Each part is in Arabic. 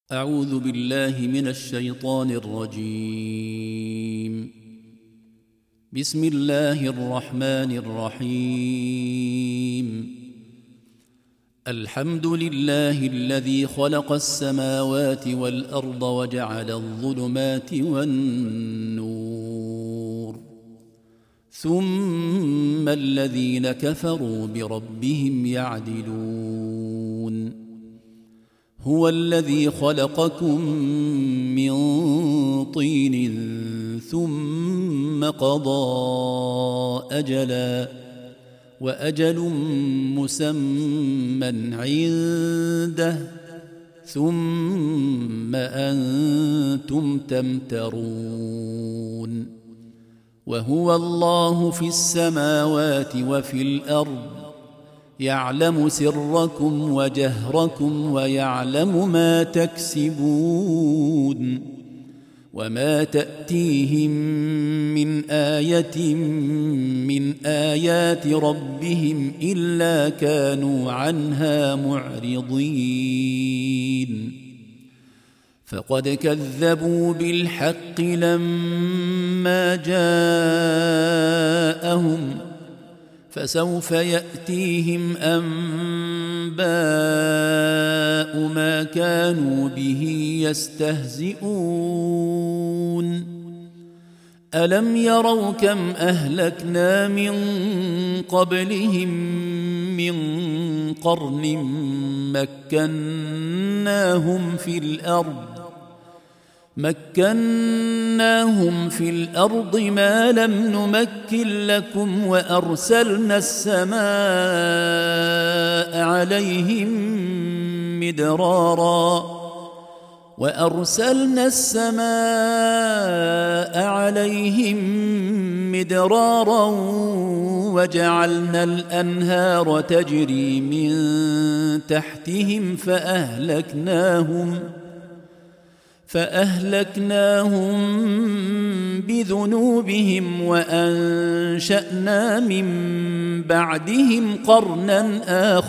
أعوذ بالله من الشيطان الرجيم. بسم الله الرحمن الرحيم. الحمد لله الذي خلق السماوات والأرض وجعل الظلمات والنور، ثم الذين كفروا بربهم يعدلون. هو الذي خلقكم من طين ثم قضى أجلا وأجل مسمى عنده ثم أنتم تمترون. وهو الله في السماوات وفي الأرض، يعلم سركم وجهركم ويعلم ما تكسبون. وما تأتيهم من آية من آيات ربهم إلا كانوا عنها معرضين. فقد كذبوا بالحق لما جاءهم، فسوف يأتيهم أنباء ما كانوا به يستهزئون. ألم يروا كم أهلكنا من قبلهم من قرن مكناهم في الأرض ما لم نمكن لكم، وأرسلنا السماء عليهم مدرارا وجعلنا الأنهار تجري من تحتهم فأهلكناهم بذنوبهم وأنشأنا من بعدهم قرنا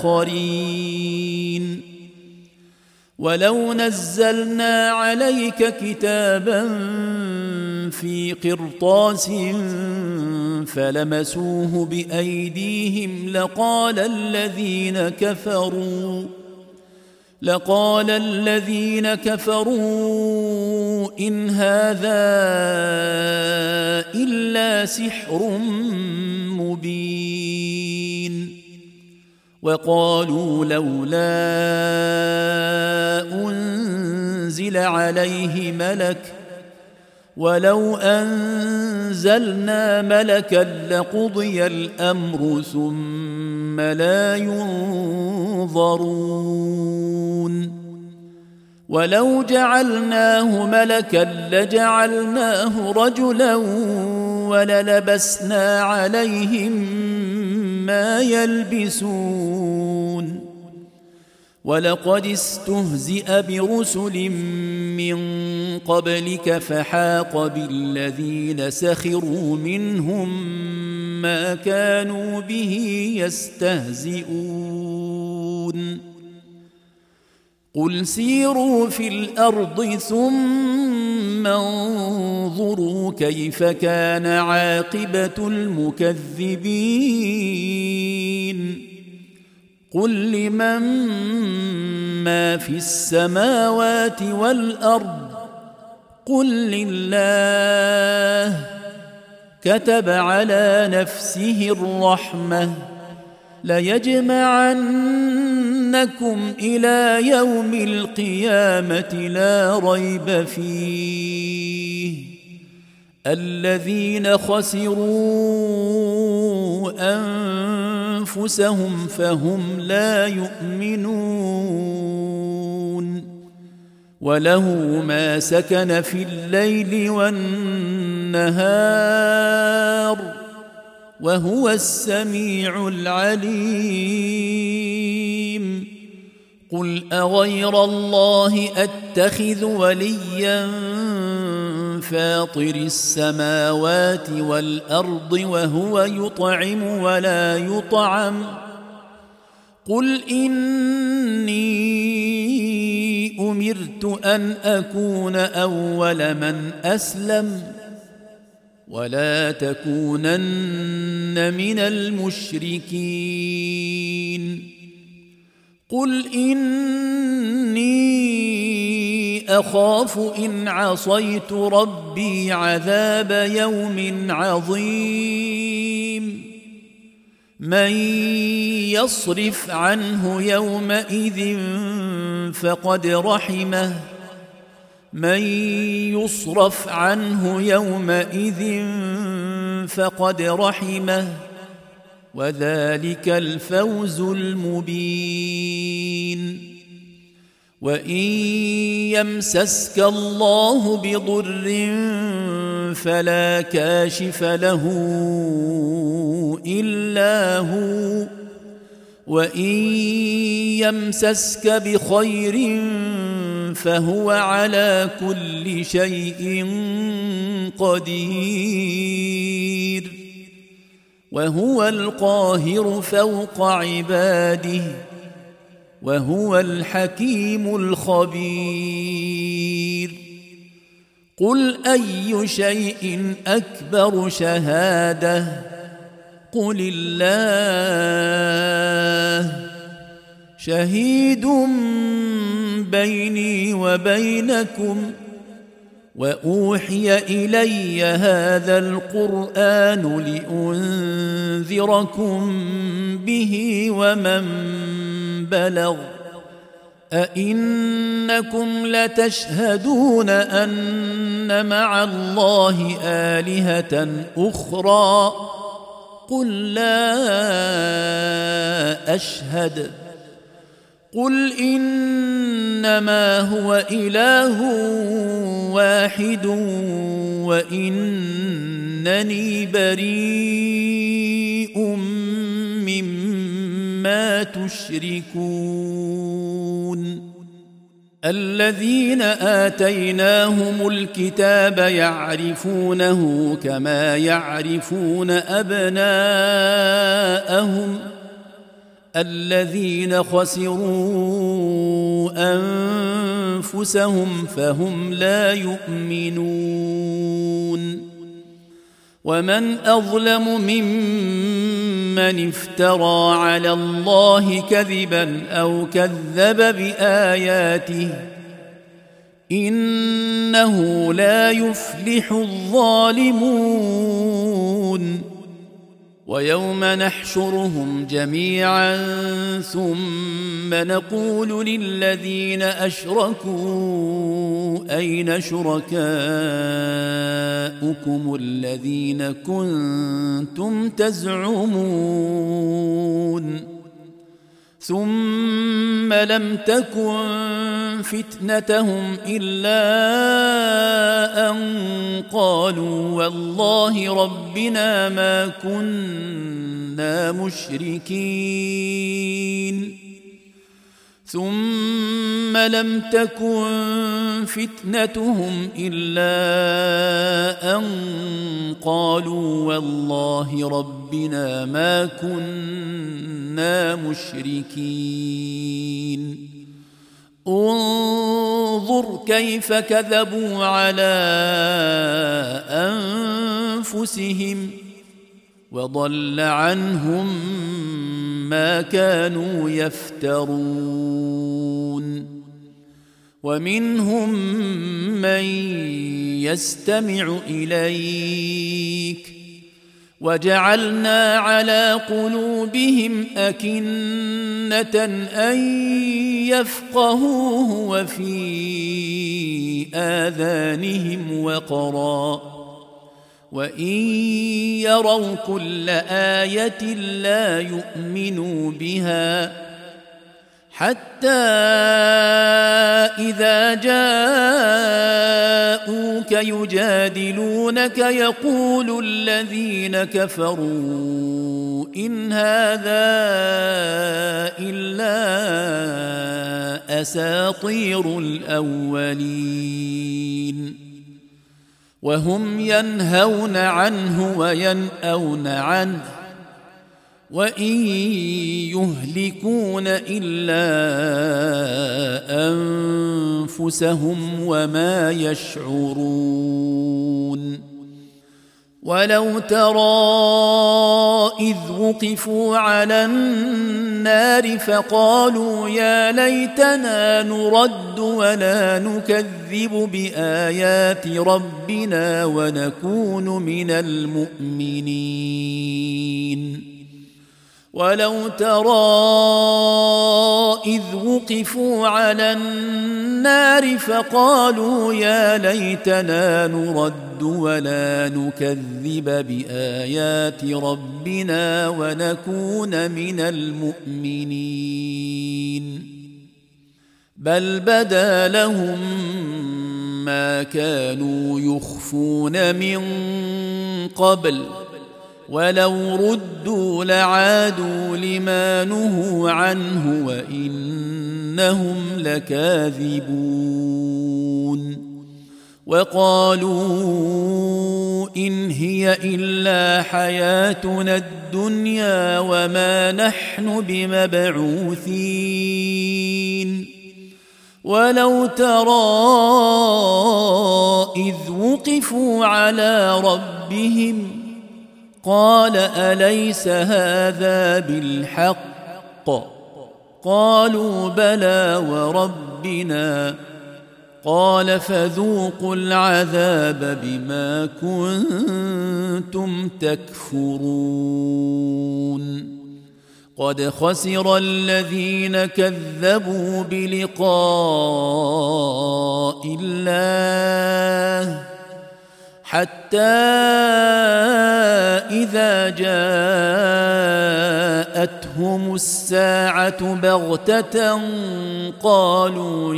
آخرين. ولو نزلنا عليك كتابا في قرطاس فلمسوه بأيديهم لقال الذين كفروا إن هذا إلا سحر مبين. وقالوا لولا أنزل عليه ملك، ولو أنزلنا ملكا لقضي الأمر ثم لا ينظرون. ولو جعلناه ملكا لجعلناه رجلا وللبسنا عليهم ما يلبسون. ولقد استهزئ برسل من قبلك فحاق بالذين سخروا منهم ما كانوا به يستهزئون. قل سيروا في الأرض ثم انظروا كيف كان عاقبة المكذبين. قل لمن ما في السماوات والأرض، قل لله. كتب على نفسه الرحمة ليجمعنكم إلى يوم القيامة لا ريب فيه. الذين خسروا أنفسهم فهم لا يؤمنون. وله ما سكن في الليل والنهار وهو السميع العليم. قل أغير الله أتخذ وليا فاطر السماوات والأرض وهو يطعم ولا يطعم، قل إني أمرت أن أكون أول من أسلم ولا تكونن من المشركين قل إني أخاف إن عصيت ربي عذاب يوم عظيم من يصرف عنه يومئذ فقد رحمه من يصرف عنه يومئذ فقد رحمه وذلك الفوز المبين وإن يمسسك الله بضر فلا كاشف له إلا هو وإن يمسسك بخير فهو على كل شيء قدير وهو القاهر فوق عباده وهو الحكيم الخبير قل أي شيء أكبر شهادة قل الله شهيد بيني وبينكم وأوحي إلي هذا القرآن لأنذركم به ومن بلغ أئنكم لتشهدون أن مع الله آلهة أخرى قل لا أشهد قل إنما هو إله واحد وإنني بريء مما تشركون الذين آتيناهم الكتاب يعرفونه كما يعرفون أبناءهم الذين خسروا أنفسهم فهم لا يؤمنون ومن أظلم ممن افترى على الله كذبا أو كذب بآياته إنه لا يفلح الظالمون ويوم نحشرهم جميعا ثم نقول للذين أشركوا أين شركاؤكم الذين كنتم تزعمون ثم لم تكن فتنتهم إلا أن قالوا والله ربنا ما كنا مشركين ثم لم تكن فتنتهم إلا أن قالوا والله ربنا ما كنا مشركين انظر كيف كذبوا على أنفسهم وضل عنهم ما كانوا يفترون ومنهم من يستمع إليك وجعلنا على قلوبهم أكنة أن يفقهوه وفي آذانهم وقرا وإن يروا كل آية لا يؤمنوا بها حتى إذا جاءوك يجادلونك يقول الذين كفروا إن هذا إلا أساطير الأولين وهم ينهون عنه وينأون عنه وإن يهلكون إلا أنفسهم وما يشعرون ولو ترى إذ وقفوا على النار فقالوا يا ليتنا نرد ولا نكذب بآيات ربنا ونكون من المؤمنين ولو ترى إذ وقفوا على النار فقالوا يا ليتنا نرد ولا نكذب بآيات ربنا ونكون من المؤمنين بل بدا لهم ما كانوا يخفون من قبل ولو ردوا لعادوا لما نهوا عنه وإنهم لكاذبون وقالوا إن هي إلا حياتنا الدنيا وما نحن بمبعوثين ولو ترى إذ وقفوا على ربهم قال أليس هذا بالحق قالوا بلى وربنا قال فذوقوا العذاب بما كنتم تكفرون قد خسر الذين كذبوا بلقاء الله حتى إذا جاءتهم الساعة بغتة قالوا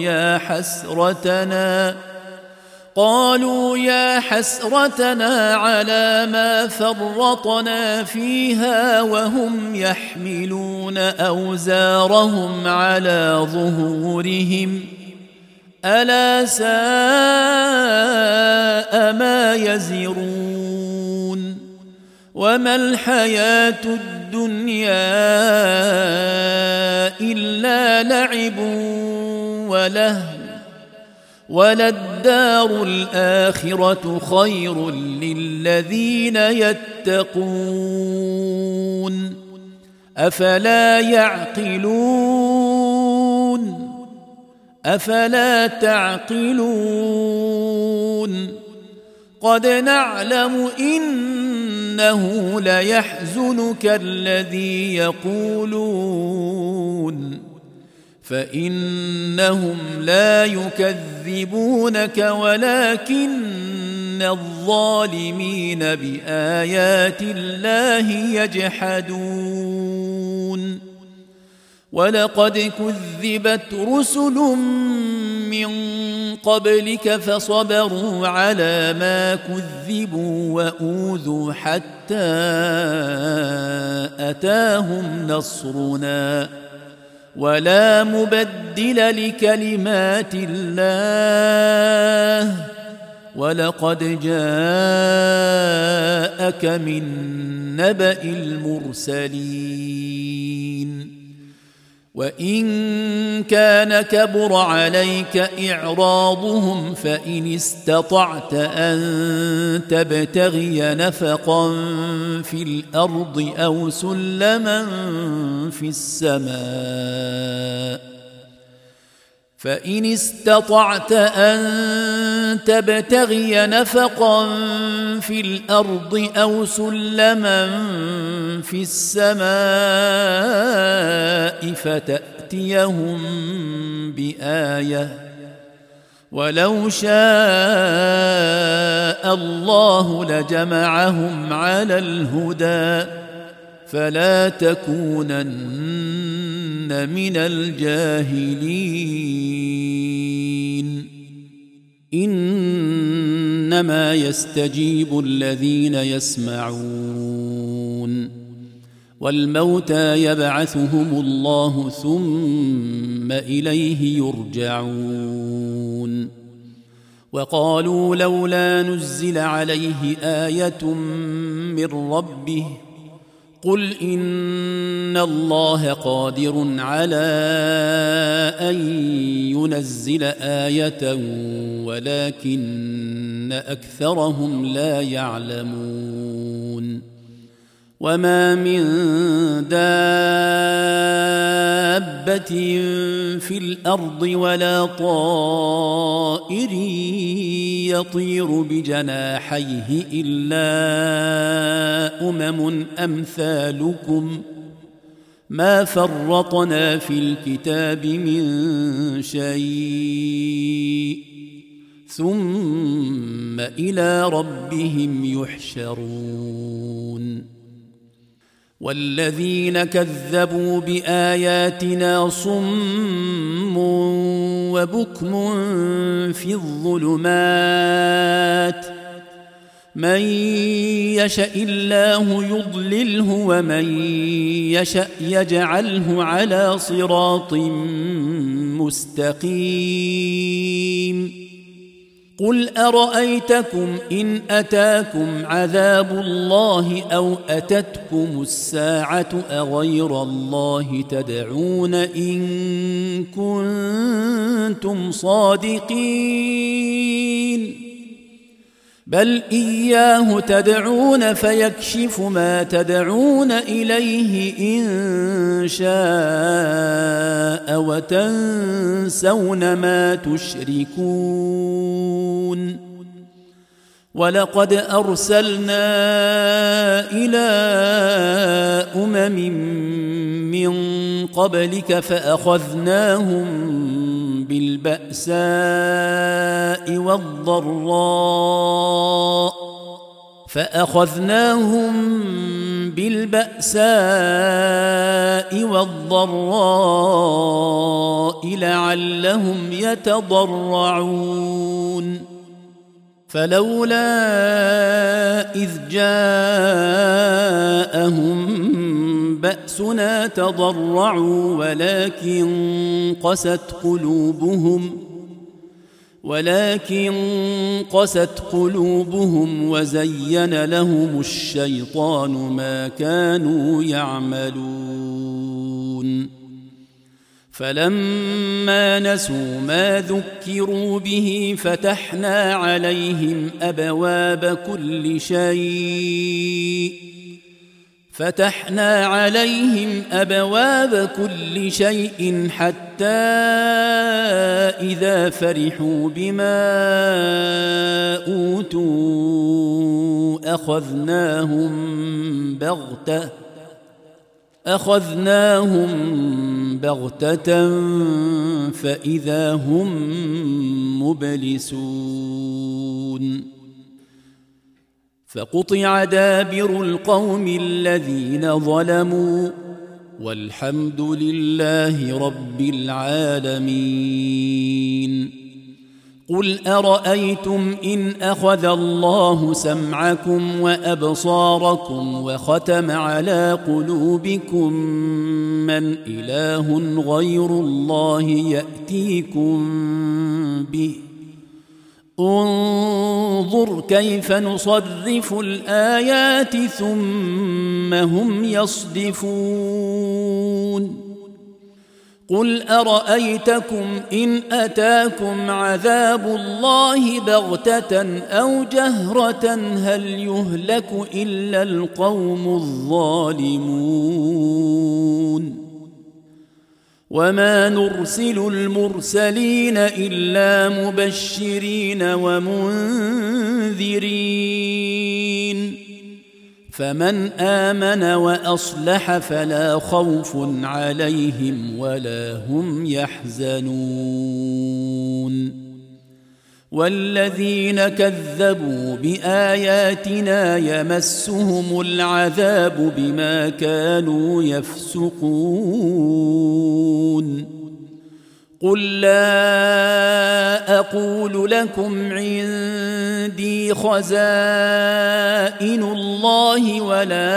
يا حسرتنا على ما فرطنا فيها وهم يحملون أوزارهم على ظهورهم ألا ساء ما يزرون وما الحياة الدنيا إلا لعب ولهو وللدار الآخرة خير للذين يتقون أفلا يعقلون أفلا تعقلون قد نعلم إنه ليحزنك الذي يقولون فإنهم لا يكذبونك ولكن الظالمين بآيات الله يجحدون ولقد كذبت رسل من قبلك فصبروا على ما كذبوا وأوذوا حتى أتاهم نصرنا ولا مبدل لكلمات الله ولقد جاءك من نبأ المرسلين وإن كان كبر عليك إعراضهم فإن استطعت أن تبتغي نفقا في الأرض أو سلما في السماء فإن استطعت أن تبتغي نفقا في الأرض أو سلما في السماء فتأتيهم بآية ولو شاء الله لجمعهم على الهدى فلا تكونن من الجاهلين إنما يستجيب الذين يسمعون والموتى يبعثهم الله ثم إليه يرجعون وقالوا لولا نزل عليه آية من ربه قل إن الله قادر على أن ينزل آية ولكن أكثرهم لا يعلمون وما من دابة في الأرض ولا طائر يطير بجناحيه إلا أمثالكم ما فرطنا في الكتاب من شيء ثم إلى ربهم يحشرون والذين كذبوا بآياتنا صم وبكم في الظلمات من يشاء الله يضلله ومن يشاء يجعله على صراط مستقيم قل أرأيتكم إن أتاكم عذاب الله أو أتتكم الساعة أغير الله تدعون إن كنتم صادقين بل إياه تدعون فيكشف ما تدعون إليه إن شاء وتنسون ما تشركون ولقد أرسلنا إلى من قبلك فأخذناهم بالبأساء والضراء لعلهم يتضرعون فلولا إذ جاءهم بأسنا تضرعوا ولكن قست قلوبهم وزين لهم الشيطان ما كانوا يعملون فلما نسوا ما ذكروا به فتحنا عليهم أبواب كل شيء حتى إذا فرحوا بما أوتوا أخذناهم بغتة فإذا هم مبلسون فقطع دابر القوم الذين ظلموا والحمد لله رب العالمين قل أرأيتم إن أخذ الله سمعكم وأبصاركم وختم على قلوبكم من إله غير الله يأتيكم به انظر كيف نصرف الآيات ثم هم يصدفون قل أرأيتكم إن أتاكم عذاب الله بغتة أو جهرة هل يهلك إلا القوم الظالمون وما نرسل المرسلين إلا مبشرين ومنذرين فمن آمن وأصلح فلا خوف عليهم ولا هم يحزنون والذين كذبوا بآياتنا يمسهم العذاب بما كانوا يفسقون قل لا أقول لكم عندي خزائن الله ولا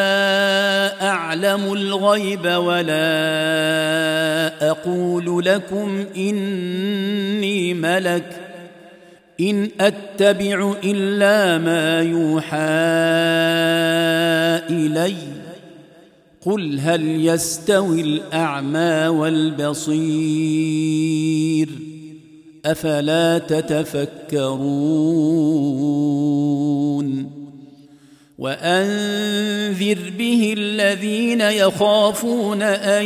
أعلم الغيب ولا أقول لكم إني ملك إن أتبع إلا ما يوحى إلي قل هل يستوي الأعمى والبصير أفلا تتفكرون وأنذر به الذين يخافون أن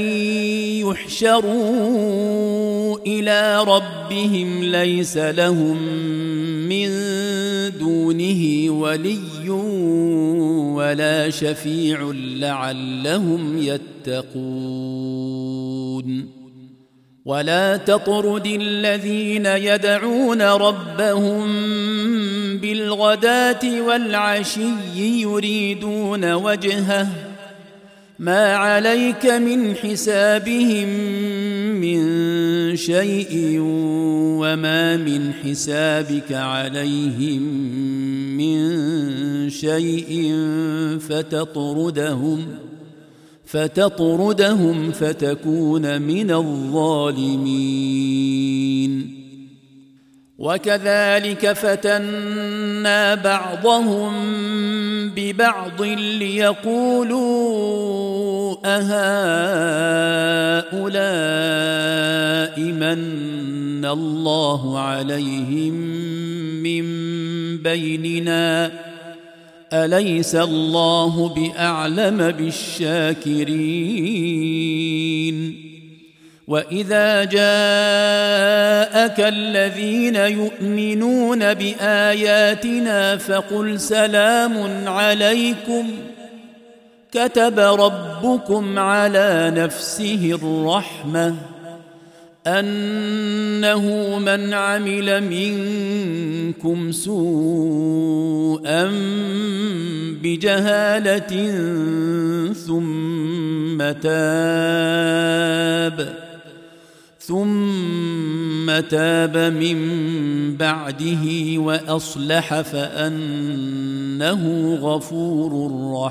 يحشروا إلى ربهم ليس لهم من دونه ولي ولا شفيع لعلهم يتقون ولا تطرد الذين يدعون ربهم بالغداة والعشي يريدون وجهه ما عليك من حسابهم من شيء وما من حسابك عليهم من شيء فتطردهم فتكون من الظالمين وكذلك فتنا بعضهم ببعض ليقولوا أهؤلاء من الله عليهم من بيننا أليس الله بأعلم بالشاكرين وإذا جاءك الذين يؤمنون بآياتنا فقل سلام عليكم كتب ربكم على نفسه الرحمة أنه من عمل منكم سوءا بجهالة ثم تاب من بعده وأصلح فأنه غفور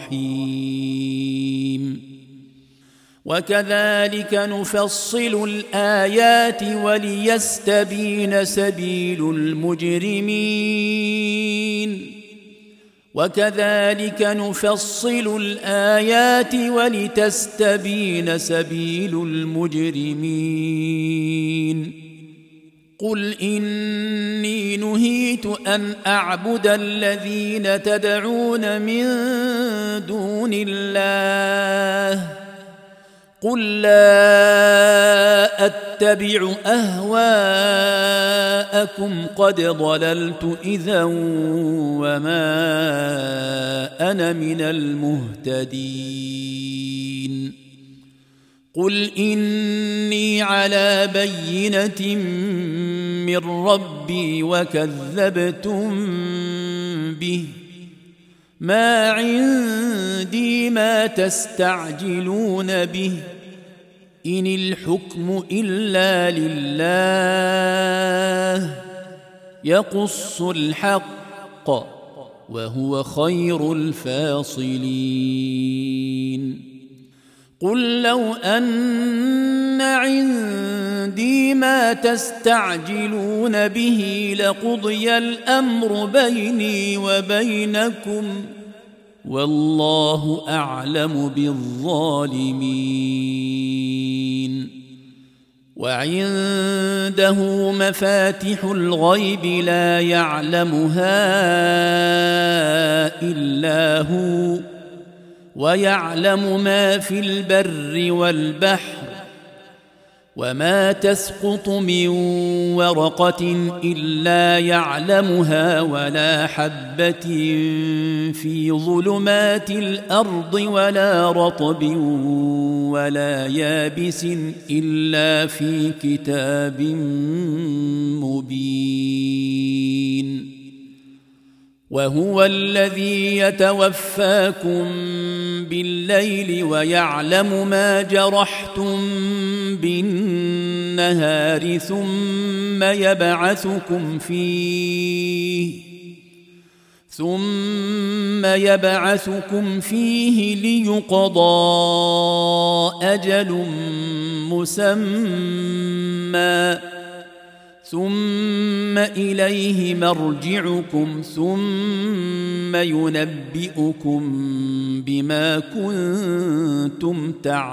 رحيم وكذلك نفصل الآيات ولتستبين سبيل المجرمين قل إني نهيت أن أعبد الذين تدعون من دون الله قل لا أتبع أهواءكم قد ضللت إذا وما أنا من المهتدين قل إني على بينة من ربي وكذبتم به ما عندي ما تستعجلون به إن الحكم إلا لله يقص الحق وهو خير الفاصلين قل لو أن عندي ما تستعجلون به لقضي الأمر بيني وبينكم والله أعلم بالظالمين وعنده مفاتح الغيب لا يعلمها إلا هو ويعلم ما في البر والبحر وما تسقط من ورقة إلا يعلمها ولا حبة في ظلمات الأرض ولا رطب ولا يابس إلا في كتاب مبين وهو الذي يتوفاكم بالليل ويعلم ما جرحتم بالنهار ثم يبعثكم فيه ليقضى أجل مسمى ثم إليه مرجعكم ثم ثم ينبئكم بما كنتم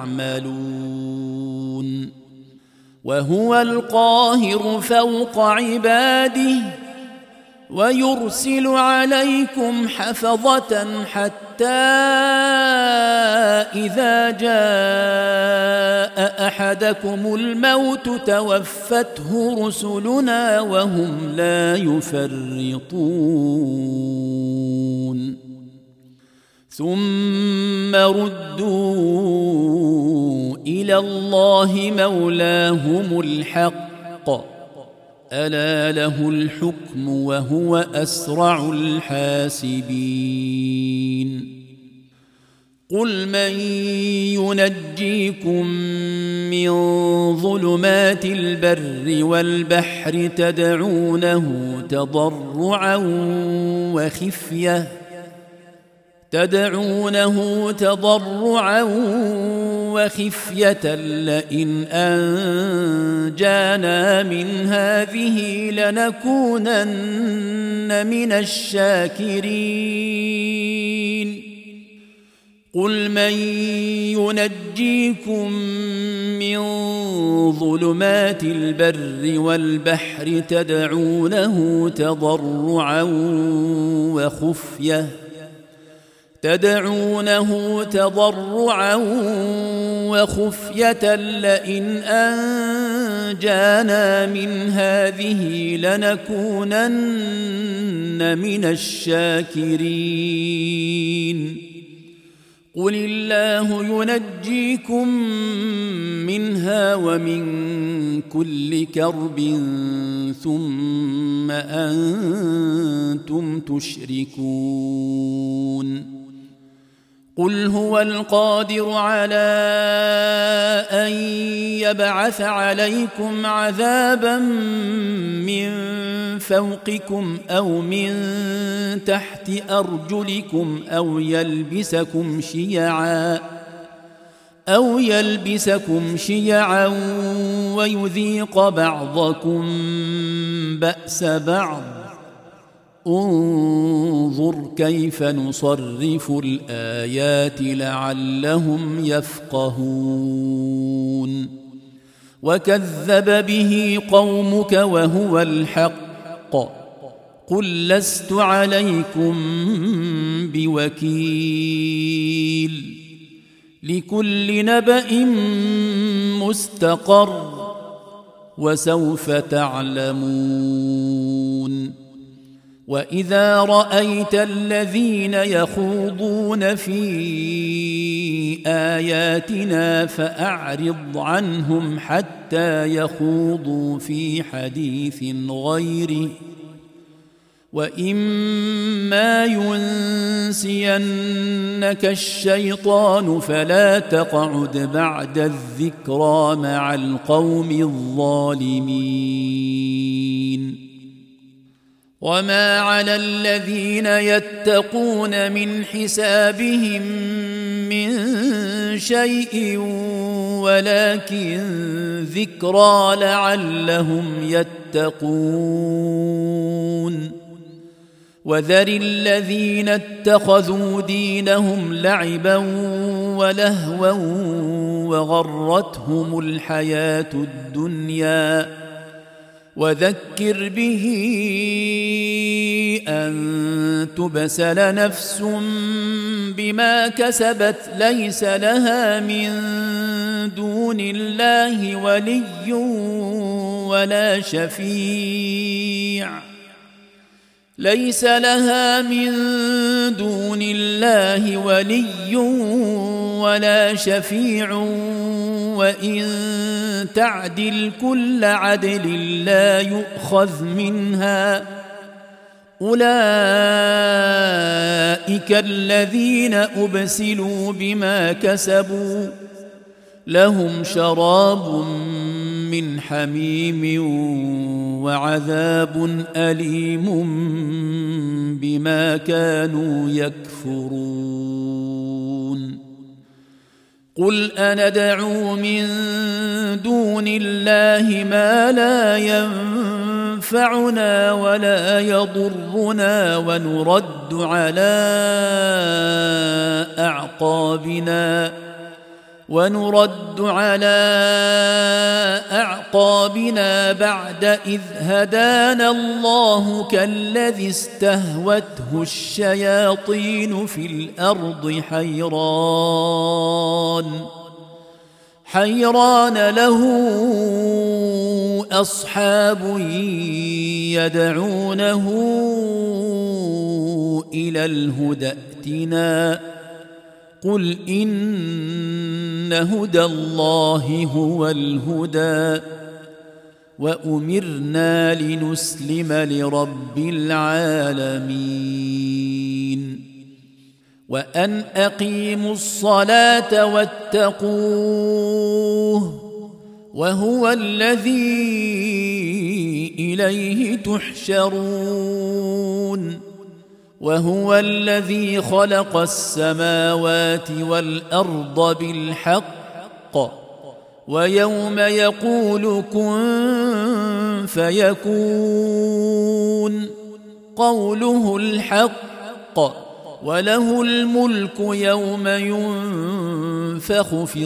تعملون وهو القاهر فوق عباده ويرسل عليكم حفظة حتى إذا جاء أحدكم الموت توفته رسلنا وهم لا يفرطون ثم ردوا إلى الله مولاهم الحق ألا له الحكم وهو أسرع الحاسبين قل من ينجيكم من ظلمات البر والبحر تدعونه تضرعا وخفية لئن أنجانا من هذه لنكونن من الشاكرين قل من ينجيكم من ظلمات البر والبحر تدعونه تضرعا وخفية لئن أنجانا من هذه لنكونن من الشاكرين قل الله ينجيكم منها ومن كل كرب ثم أنتم تشركون قل هو القادر على أن يبعث عليكم عذابا من فوقكم أو من تحت أرجلكم أو يلبسكم شيعا ويذيق بعضكم بأس بعض انظر كيف نصرف الآيات لعلهم يفقهون وكذب به قومك وهو الحق قل لست عليكم بوكيل لكل نبأ مستقر وسوف تعلمون وإذا رأيت الذين يخوضون في آياتنا فأعرض عنهم حتى يخوضوا في حديث غيره وإما ينسينك الشيطان فلا تقعد بعد الذكرى مع القوم الظالمين وما على الذين يتقون من حسابهم من شيء ولكن ذكرى لعلهم يتقون وذر الذين اتخذوا دينهم لعبا ولهوا وغرتهم الحياة الدنيا وذكر به أن تبسل نفس بما كسبت ليس لها من دون الله ولي ولا شفيع وإن تعدل كل عدل لا يؤخذ منها أولئك الذين أبسلوا بما كسبوا لهم شراب من حميم وعذاب أليم بما كانوا يكفرون قل أندعو من دون الله ما لا ينفعنا ولا يضرنا ونرد على أعقابنا بعد إذ هدانا الله كالذي استهوته الشياطين في الأرض حيران له أصحاب يدعونه إلى الهدى ائتنا قل إن هدى الله هو الهدى وأمرنا لنسلم لرب العالمين وأن أقيموا الصلاة واتقوه وهو الذي إليه تحشرون وهو الذي خلق السماوات والأرض بالحق ويوم يقول كن فيكون قوله الحق وله الملك يوم ينفخ في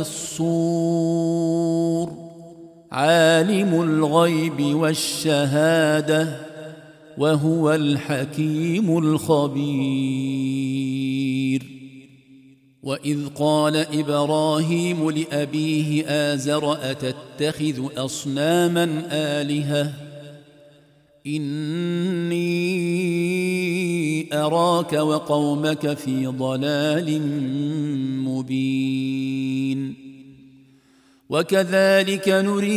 الصور عالم الغيب والشهادة وهو الحكيم الخبير وإذ قال إبراهيم لأبيه آزر أتتخذ أصناما آلهة إني أراك وقومك في ضلال مبين وكذلك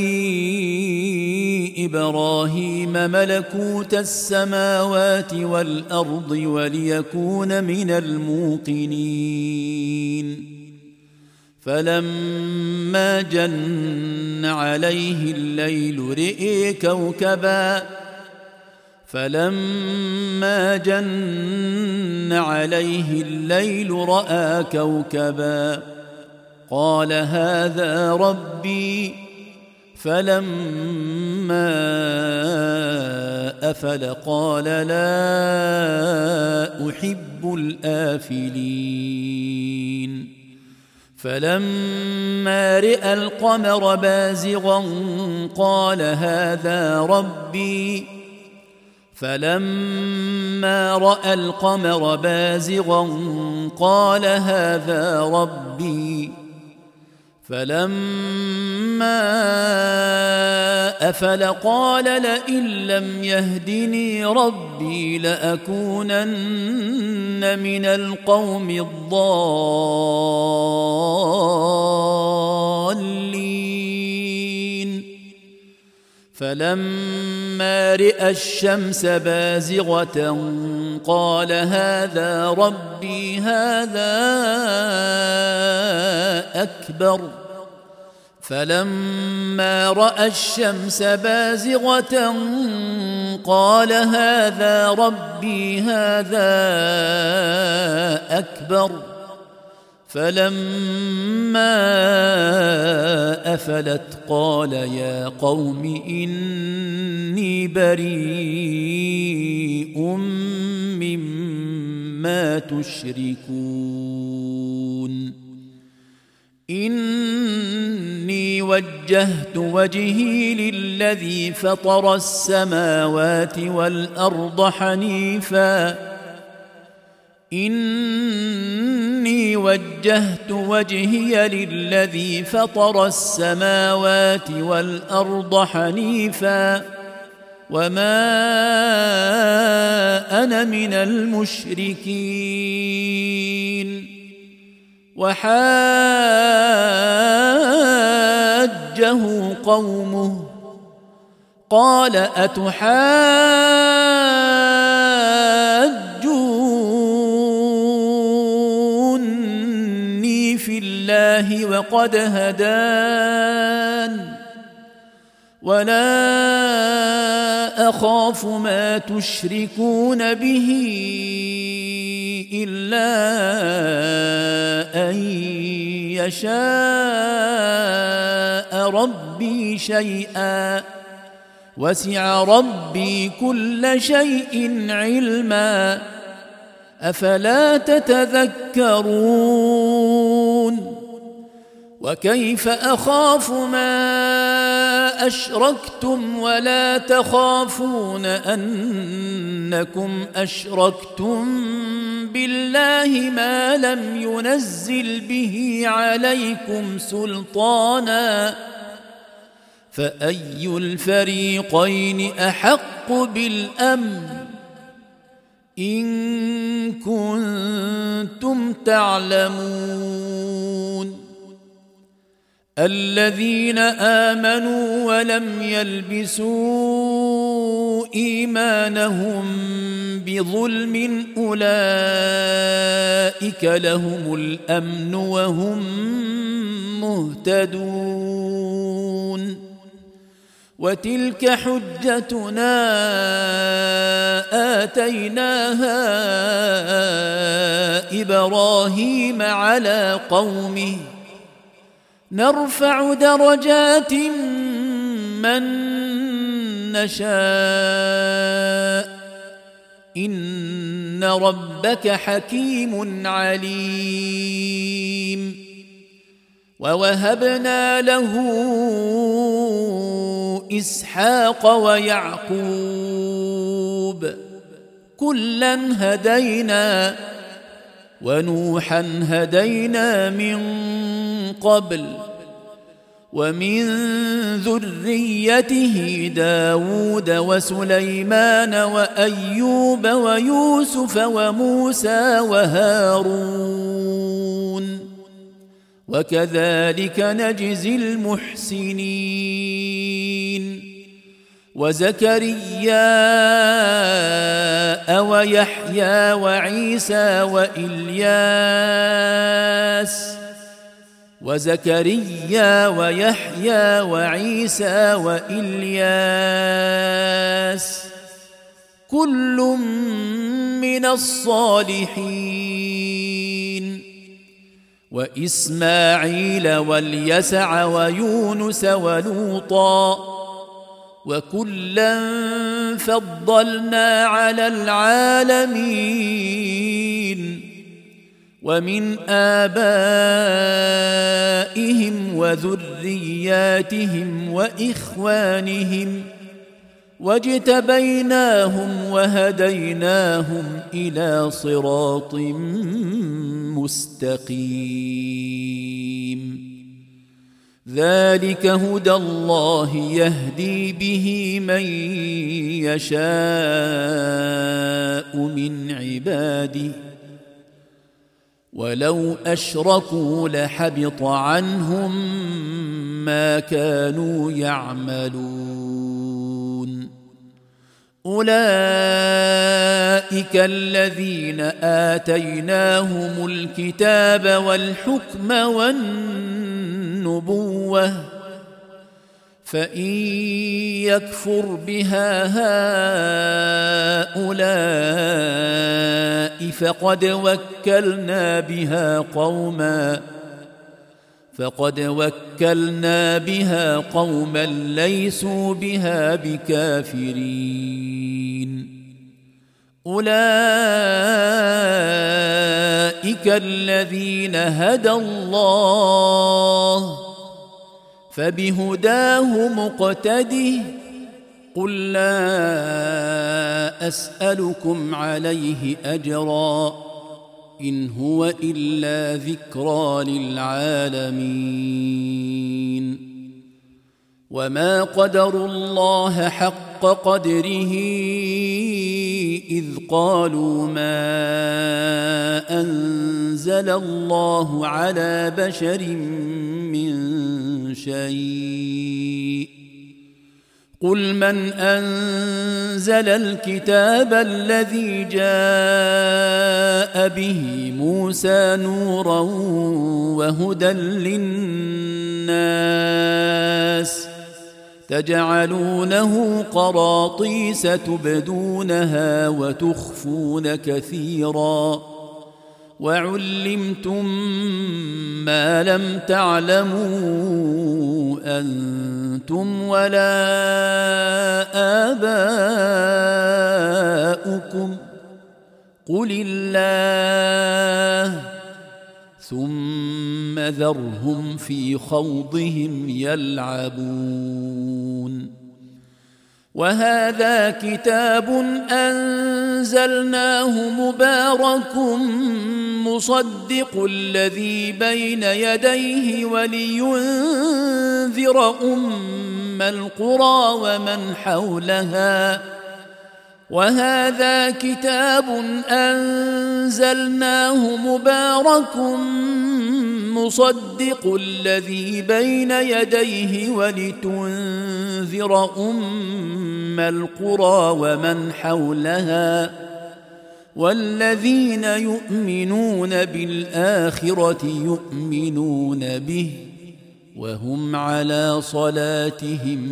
نري إبراهيم ملكوت السماوات والأرض وليكون من الموقنين فلما جن عليه الليل رأى كوكبا قال هذا ربي فلما أفل قال لا أحب الآفلين فلما رأى القمر بازغا قال هذا ربي فلما رأى القمر بازغا قال هذا ربي فلما أفل قال لئن لم يهدني ربي لأكونن من القوم الضالين فلما رأى الشمس بازغة قال هذا ربي هذا أكبر فلما رأى الشمس بازغة قال هذا ربي هذا أكبر فلما أفلت قال يا قوم إني بريء مما تشركون إني وجهت وجهي للذي فطر السماوات والأرض حنيفا إني وجهت وجهي للذي فطر السماوات والأرض حنيفا وما أنا من المشركين وحاجه قومه قال أتحاجوني في الله وقد هدان ولا أخاف ما تشركون به إلا أن يشاء ربي شيئا وسع ربي كل شيء علما أفلا تتذكرون وكيف أخاف ما أشركتم ولا تخافون أنكم أشركتم بالله ما لم ينزل به عليكم سلطانا فأي الفريقين أحق بالأمن إن كنتم تعلمون الذين آمنوا ولم يلبسوا إيمانهم بظلم أولئك لهم الأمن وهم مهتدون وتلك حجتنا آتيناها إبراهيم على قومه نرفع درجات من نشاء إن ربك حكيم عليم ووهبنا له إسحاق ويعقوب كلا هدينا ونوحا هدينا من قبل ومن ذريته داود وسليمان وأيوب ويوسف وموسى وهارون وكذلك نجزي المحسنين وزكريا ويحيى وعيسى وإلياس وزكريا ويحيى وعيسى وإلياس كل من الصالحين وإسماعيل واليسع ويونس ولوطا وكلا فضلنا على العالمين ومن آبائهم وذرياتهم وإخوانهم واجتبيناهم وهديناهم إلى صراط مستقيم ذلك هدى الله يهدي به من يشاء من عباده ولو أشركوا لحبط عنهم ما كانوا يعملون أولئك الذين آتيناهم الكتاب والحكم والنبوة فإن يكفر بها هؤلاء فقد وكلنا بها قوما ليسوا بها بكافرين أولئك الذين هدى الله فبهداه مقتده قل لا أسألكم عليه أجرا إن هو إلا ذكرى للعالمين وما قدروا الله حق قدره إذ قالوا ما أنزل الله على بشر من شيء قل من أنزل الكتاب الذي جاء به موسى نورا وهدى للناس تجعلونه قراطيس تبدونها وتخفون كثيرا وعلمتم ما لم تعلموا أنتم ولا آباؤكم قل الله ثم ذرهم في خوضهم يلعبون. وهذا كتاب أنزلناه مبارك مصدق الذي بين يديه ولينذر أم القرى ومن حولها. وهذا كتاب أنزلناه مبارك مصدق الذي بين يديه ولتنذر أم القرى ومن حولها والذين يؤمنون بالآخرة يؤمنون به وهم على صلاتهم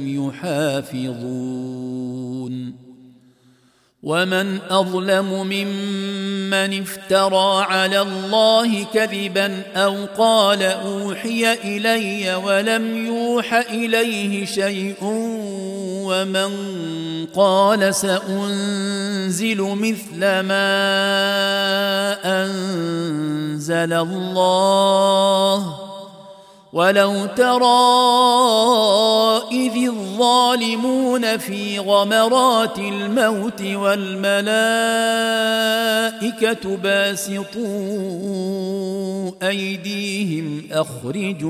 يحافظون. ومن أظلم ممن افترى على الله كذبا أو قال أوحي إلي ولم يوح إليه شيء ومن قال سأنزل مثل ما أنزل الله ولو ترى إذ الظالمون في غمرات الموت والملائكة باسطوا أيديهم أخرجوا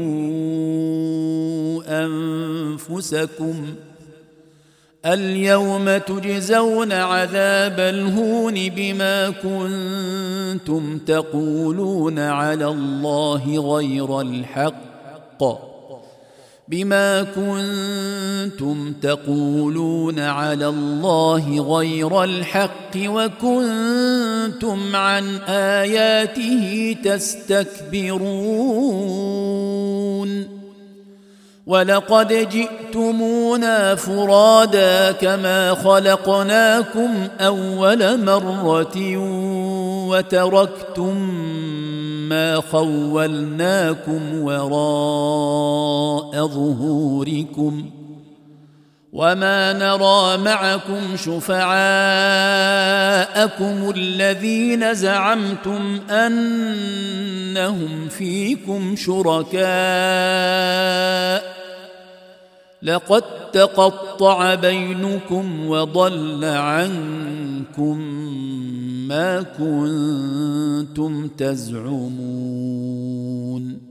أنفسكم اليوم تجزون عذاب الهون بما كنتم تقولون على الله غير الحق وكنتم عن آياته تستكبرون. ولقد جئتمونا فرادا كما خلقناكم أول مرة وتركتم ما خولناكم وراء ظهوركم وما نرى معكم شفعاءكم الذين زعمتم أنهم فيكم شركاء لقد تقطع بينكم وضل عنكم ما كنتم تزعمون.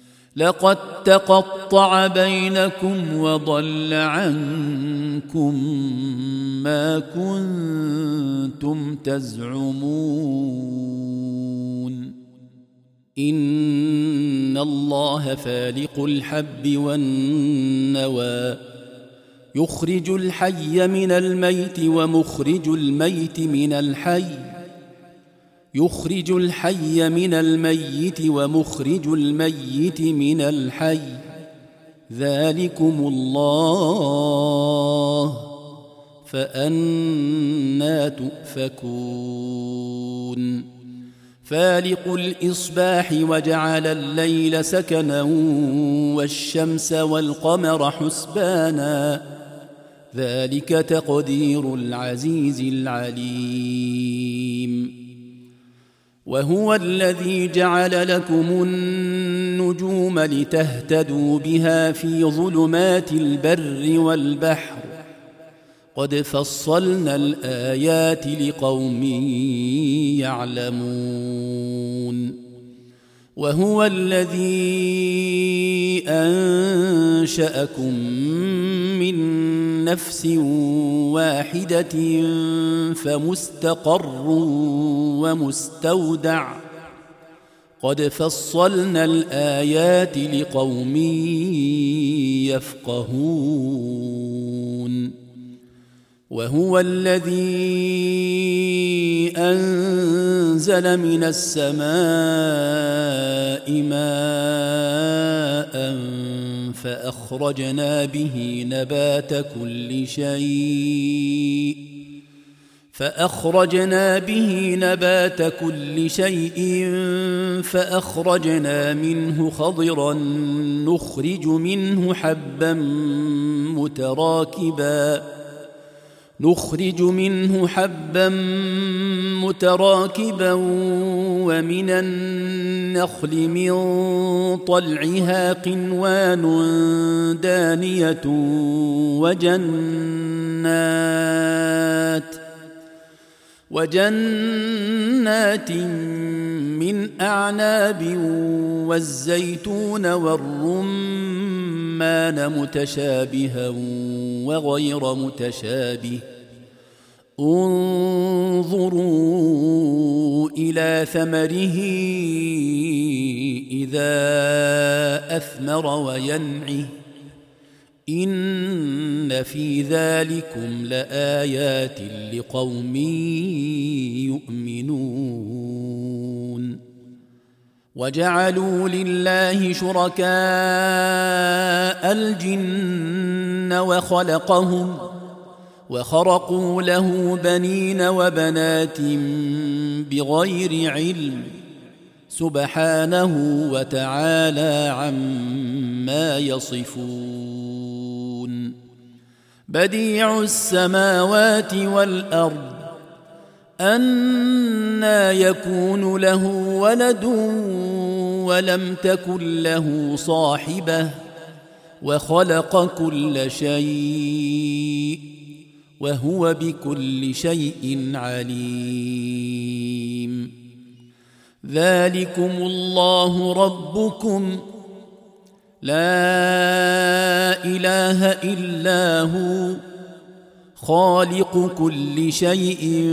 إن الله فالق الحب والنوى يخرج الحي من الميت ومخرج الميت من الحي يخرج الحي من الميت ومخرج الميت من الحي ذلكم الله فأنى تؤفكون. فالق الإصباح وجعل الليل سكنا والشمس والقمر حسبانا ذلك تقدير العزيز العليم. وهو الذي جعل لكم النجوم لتهتدوا بها في ظلمات البر والبحر قد فصلنا الآيات لقوم يعلمون. وهو الذي أنشأكم من نفس واحدة فمستقر ومستودع قد فصلنا الآيات لقوم يفقهون. وهو الذي أنزل من السماء ماء فأخرجنا به نبات كل شيء فأخرجنا به نبات كل شيء فأخرجنا منه خضرا نخرج منه حبا متراكبا ومن النخل من طلعها قنوان دانية وجنات من أعناب والزيتون والرمان متشابها وغير متشابه انظروا إلى ثمره إذا أثمر وينعه إن في ذلكم لآيات لقوم يؤمنون وجعلوا لله شركاء الجن وخرقوا له بنين وبنات بغير علم سبحانه وتعالى عما يصفون بديع السماوات والأرض أنى يكون له ولد ولم تكن له صاحبة وخلق كل شيء وهو بكل شيء عليم ذلكم الله ربكم لا إله إلا هو خالق كل شيء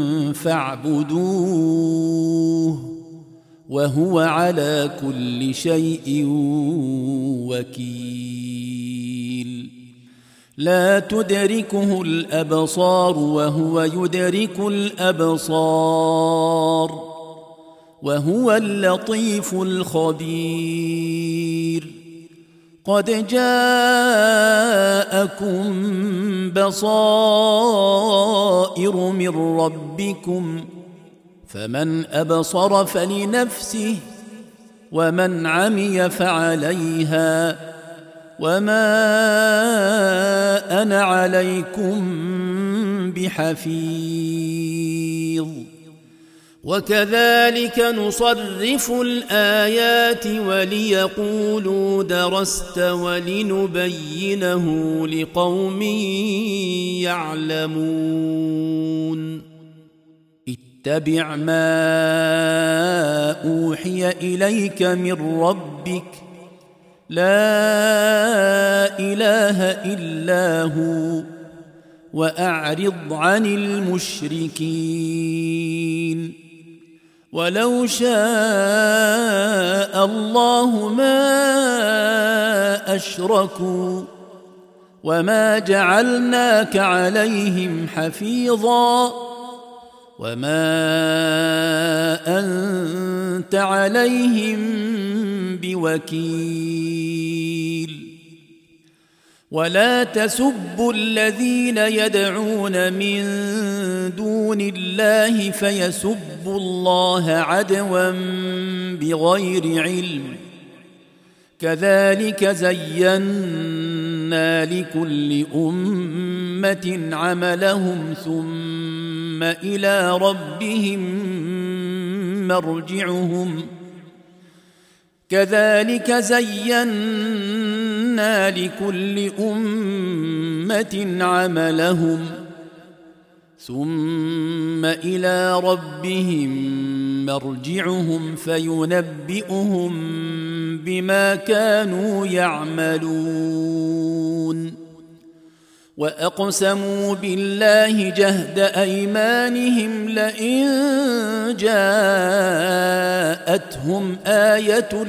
فاعبدوه وهو على كل شيء وكيل لا تدركه الأبصار وهو يدرك الأبصار وهو اللطيف الخبير قد جاءكم بصائر من ربكم فمن أبصر فلنفسه ومن عمي فعليها وما أنا عليكم بحفيظ وكذلك نصرف الآيات وليقولوا درست ولنبينه لقوم يعلمون اتبع ما أوحي إليك من ربك لا إله إلا هو وأعرض عن المشركين ولو شاء الله ما أشركوا وما جعلناك عليهم حفيظا وما أنت عليهم بوكيل ولا تسبوا الذين يدعون من دون الله فيسبوا الله عدوا بغير علم كذلك زينا لكل أمة عملهم ثم إلى ربهم مرجعهم كذلك زينا لكل أمة عملهم ثم إلى ربهم مرجعهم فينبئهم بما كانوا يعملون وأقسموا بالله جهد أيمانهم لئن جاءتهم آية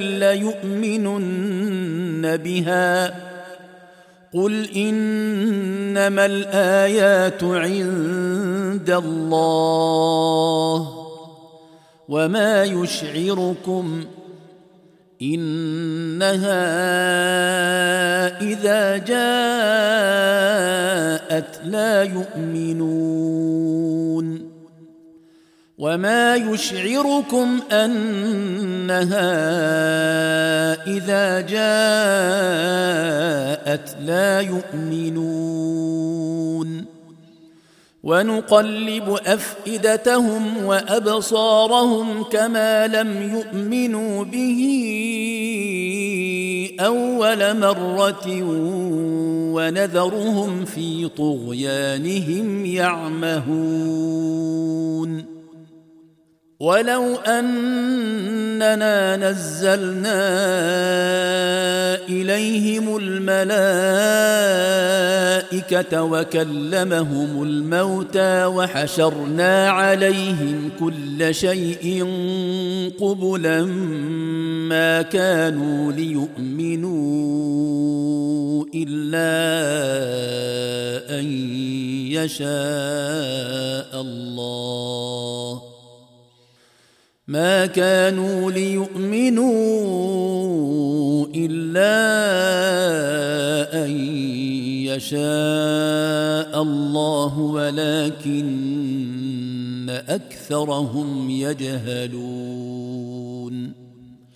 ليؤمنن بها قل إنما الآيات عند الله وما يشعركم إنها إذا جاءت لا يؤمنون وما يشعركم أنها إذا جاءت لا يؤمنون ونقلب أفئدتهم وأبصارهم كما لم يؤمنوا به أول مرة ونذرهم في طغيانهم يعمهون ولو أننا نزلنا إليهم الملائكة وكلمهم الموتى وحشرنا عليهم كل شيء قبلا ما كانوا ليؤمنوا إلا أن يشاء الله ما كانوا ليؤمنوا إلا أن يشاء الله ولكن أكثرهم يجهلون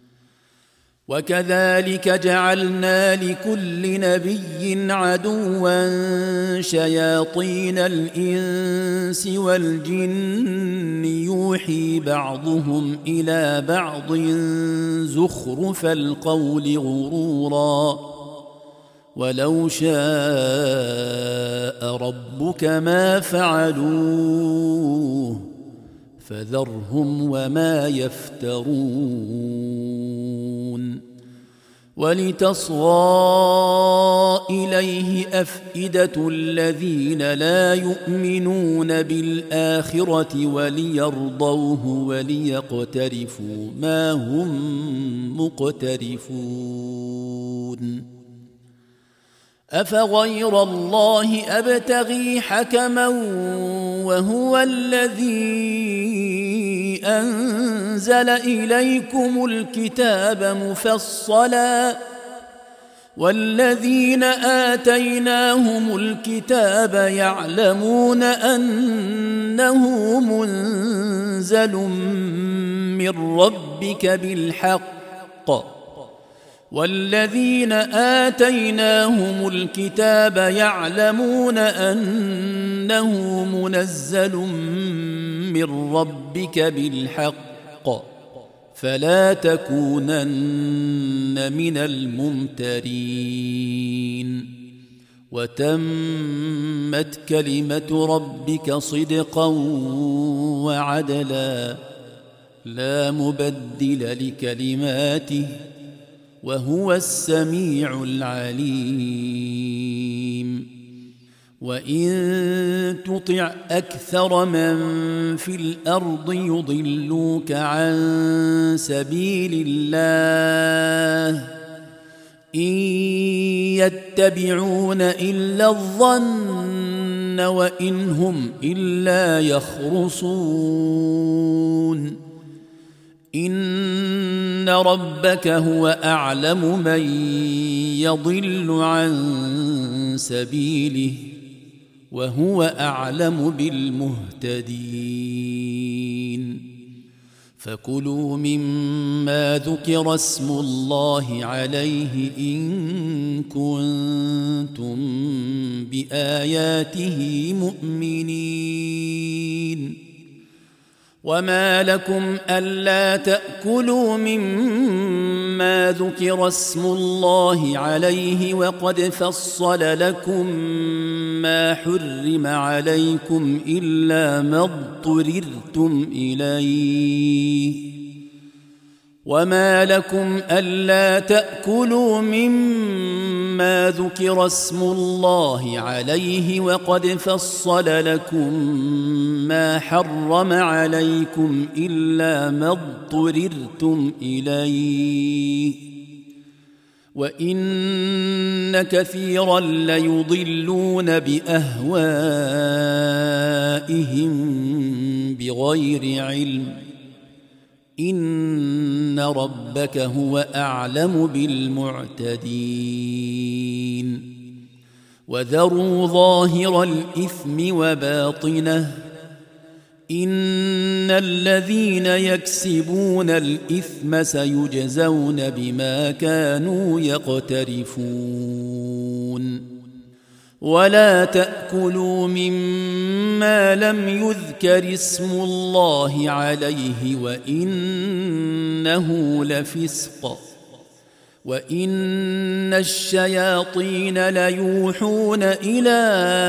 وكذلك جعلنا لكل نبي عدوا شياطين الإنس والجن يوحي بعضهم إلى بعض زخرف القول غرورا ولو شاء ربك ما فعلوه فذرهم وما يفترون ولتصغى إليه أفئدة الذين لا يؤمنون بالآخرة وليرضوه وليقترفوا ما هم مقترفون أفغير الله أبتغي حكما وهو الذي أنزل إليكم الكتاب مفصلا والذين آتيناهم الكتاب يعلمون أنه منزل من ربك بالحق والذين آتيناهم الكتاب يعلمون أنه منزل من ربك بالحق فلا تكونن من الممترين وتمت كلمة ربك صدقا وعدلا لا مبدل لكلماته وهو السميع العليم وإن تطع أكثر من في الأرض يضلوك عن سبيل الله إن يتبعون إلا الظن وإن هم إلا يخرصون إن ربك هو أعلم من يضل عن سبيله وهو أعلم بالمهتدين فكلوا مما ذكر اسم الله عليه إن كنتم بآياته مؤمنين وما لكم ألا تأكلوا مما ذكر اسم الله عليه وقد فصل لكم ما حرم عليكم إلا ما اضطررتم إليه وما لكم ألا تأكلوا مما ذكر اسم الله عليه وقد فصل لكم ما حرم عليكم إلا ما اضطررتم إليه وإن كثيرا ليضلون بأهوائهم بغير علم إن ربك هو أعلم بالمعتدين وذروا ظاهر الإثم وباطنه إن الذين يكسبون الإثم سيجزون بما كانوا يقترفون ولا تأكلوا مما لم يذكر اسم الله عليه وإنه لفسق وإن الشياطين ليوحون إلى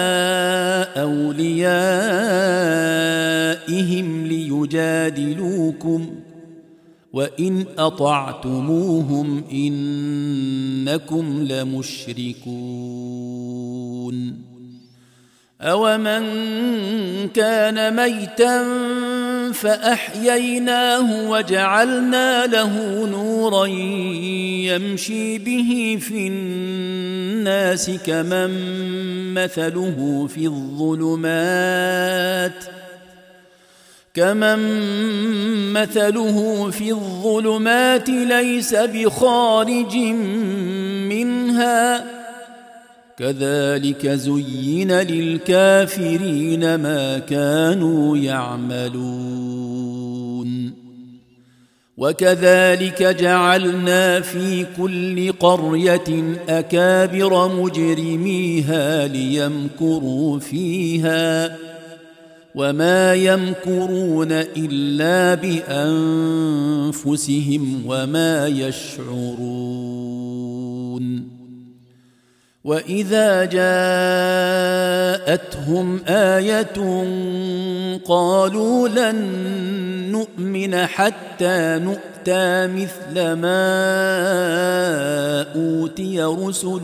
أوليائهم ليجادلوكم وإن أطعتموهم إنكم لمشركون أومن كان ميتا فأحييناه وجعلنا له نورا يمشي به في الناس كمن مثله في الظلمات ليس بخارج منها كذلك زين للكافرين ما كانوا يعملون وكذلك جعلنا في كل قرية أكابر مجرميها ليمكروا فيها وما يمكرون إلا بأنفسهم وما يشعرون وإذا جاءتهم آية قالوا لن نؤمن حتى نؤتى مثل ما أوتي رسل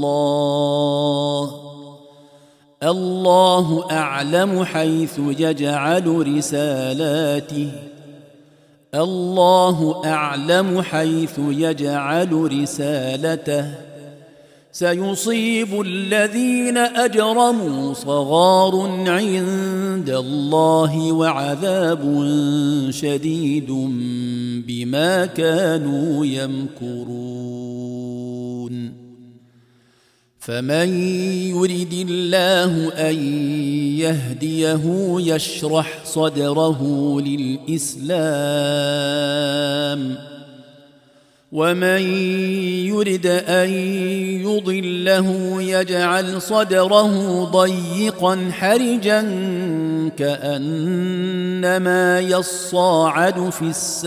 الله أعلم حيث يجعل رسالته سيصيب الذين أجرموا صغار عند الله وعذاب شديد بما كانوا يمكرون فمن يرد الله أن يهديه يشرح صدره للإسلام ومن يرد أن يضله يجعل صدره ضيقا حرجا كأنما يصاعد في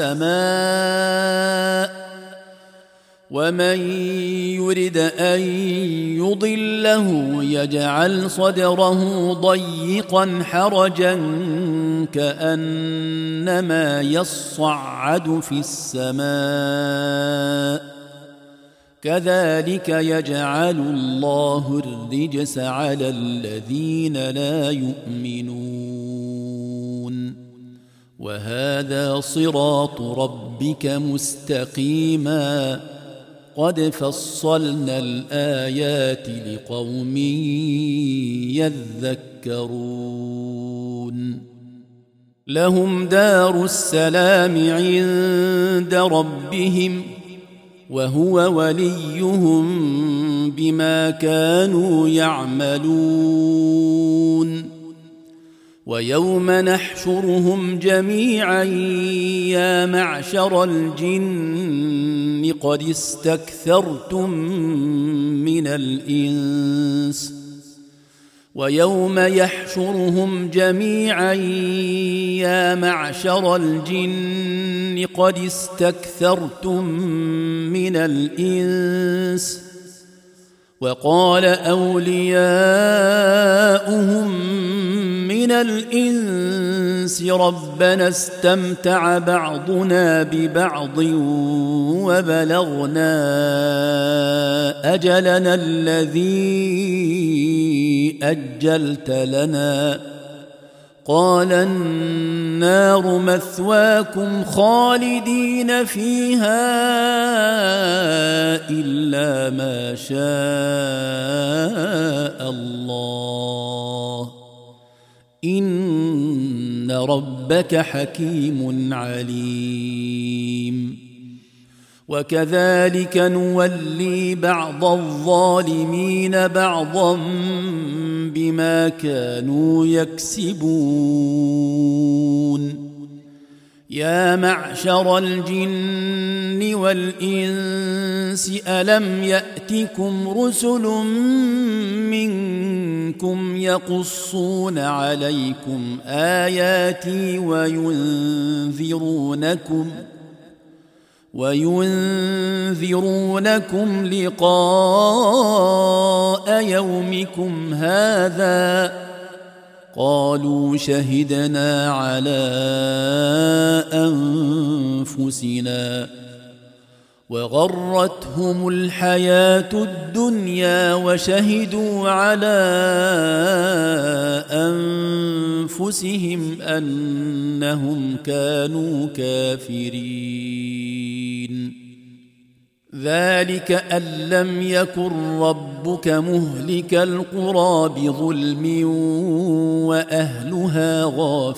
السماء ومن يرد أن يضله يجعل صدره ضيقا حرجا كأنما يصعد في السماء كذلك يجعل الله الرجس على الذين لا يؤمنون وهذا صراط ربك مستقيما قد فصلنا الآيات لقوم يذكرون لهم دار السلام عند ربهم وهو وليهم بما كانوا يعملون ويوم نحشرهم جميعا يا معشر الجن قد استكثرتم من الإنس ويوم يحشرهم جميعا يا معشر الجن قد استكثرتم من الإنس وقال أولياؤهم من الإنس ربنا استمتع بعضنا ببعض وبلغنا أجلنا الذي أجلت لنا قال النار مثواكم خالدين فيها إلا ما شاء الله إن ربك حكيم عليم وكذلك نولي بعض الظالمين بعضا بما كانوا يكسبون يا معشر الجن والإنس ألم يأتكم رسل منكم يقصون عليكم آياتي وينذرونكم لقاء يومكم هذا؟ قالوا شهدنا على أنفسنا وغرتهم الحياة الدنيا وشهدوا على أنفسهم أنهم كانوا كافرين. ذلك أن لم يكن ربك مهلك القرى بظلم وأهلها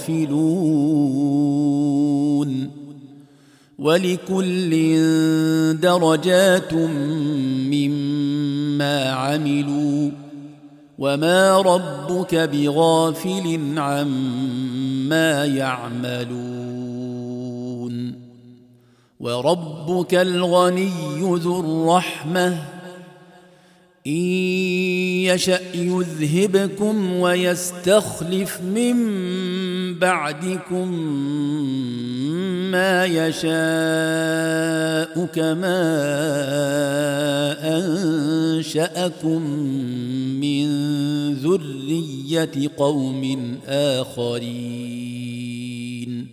غافلون. ولكل درجات مما عملوا وما ربك بغافل عما يعملون. وربك الغني ذو الرحمة إن يشأ يذهبكم ويستخلف من بعدكم ما يشاء كما أنشأكم من ذرية قوم آخرين.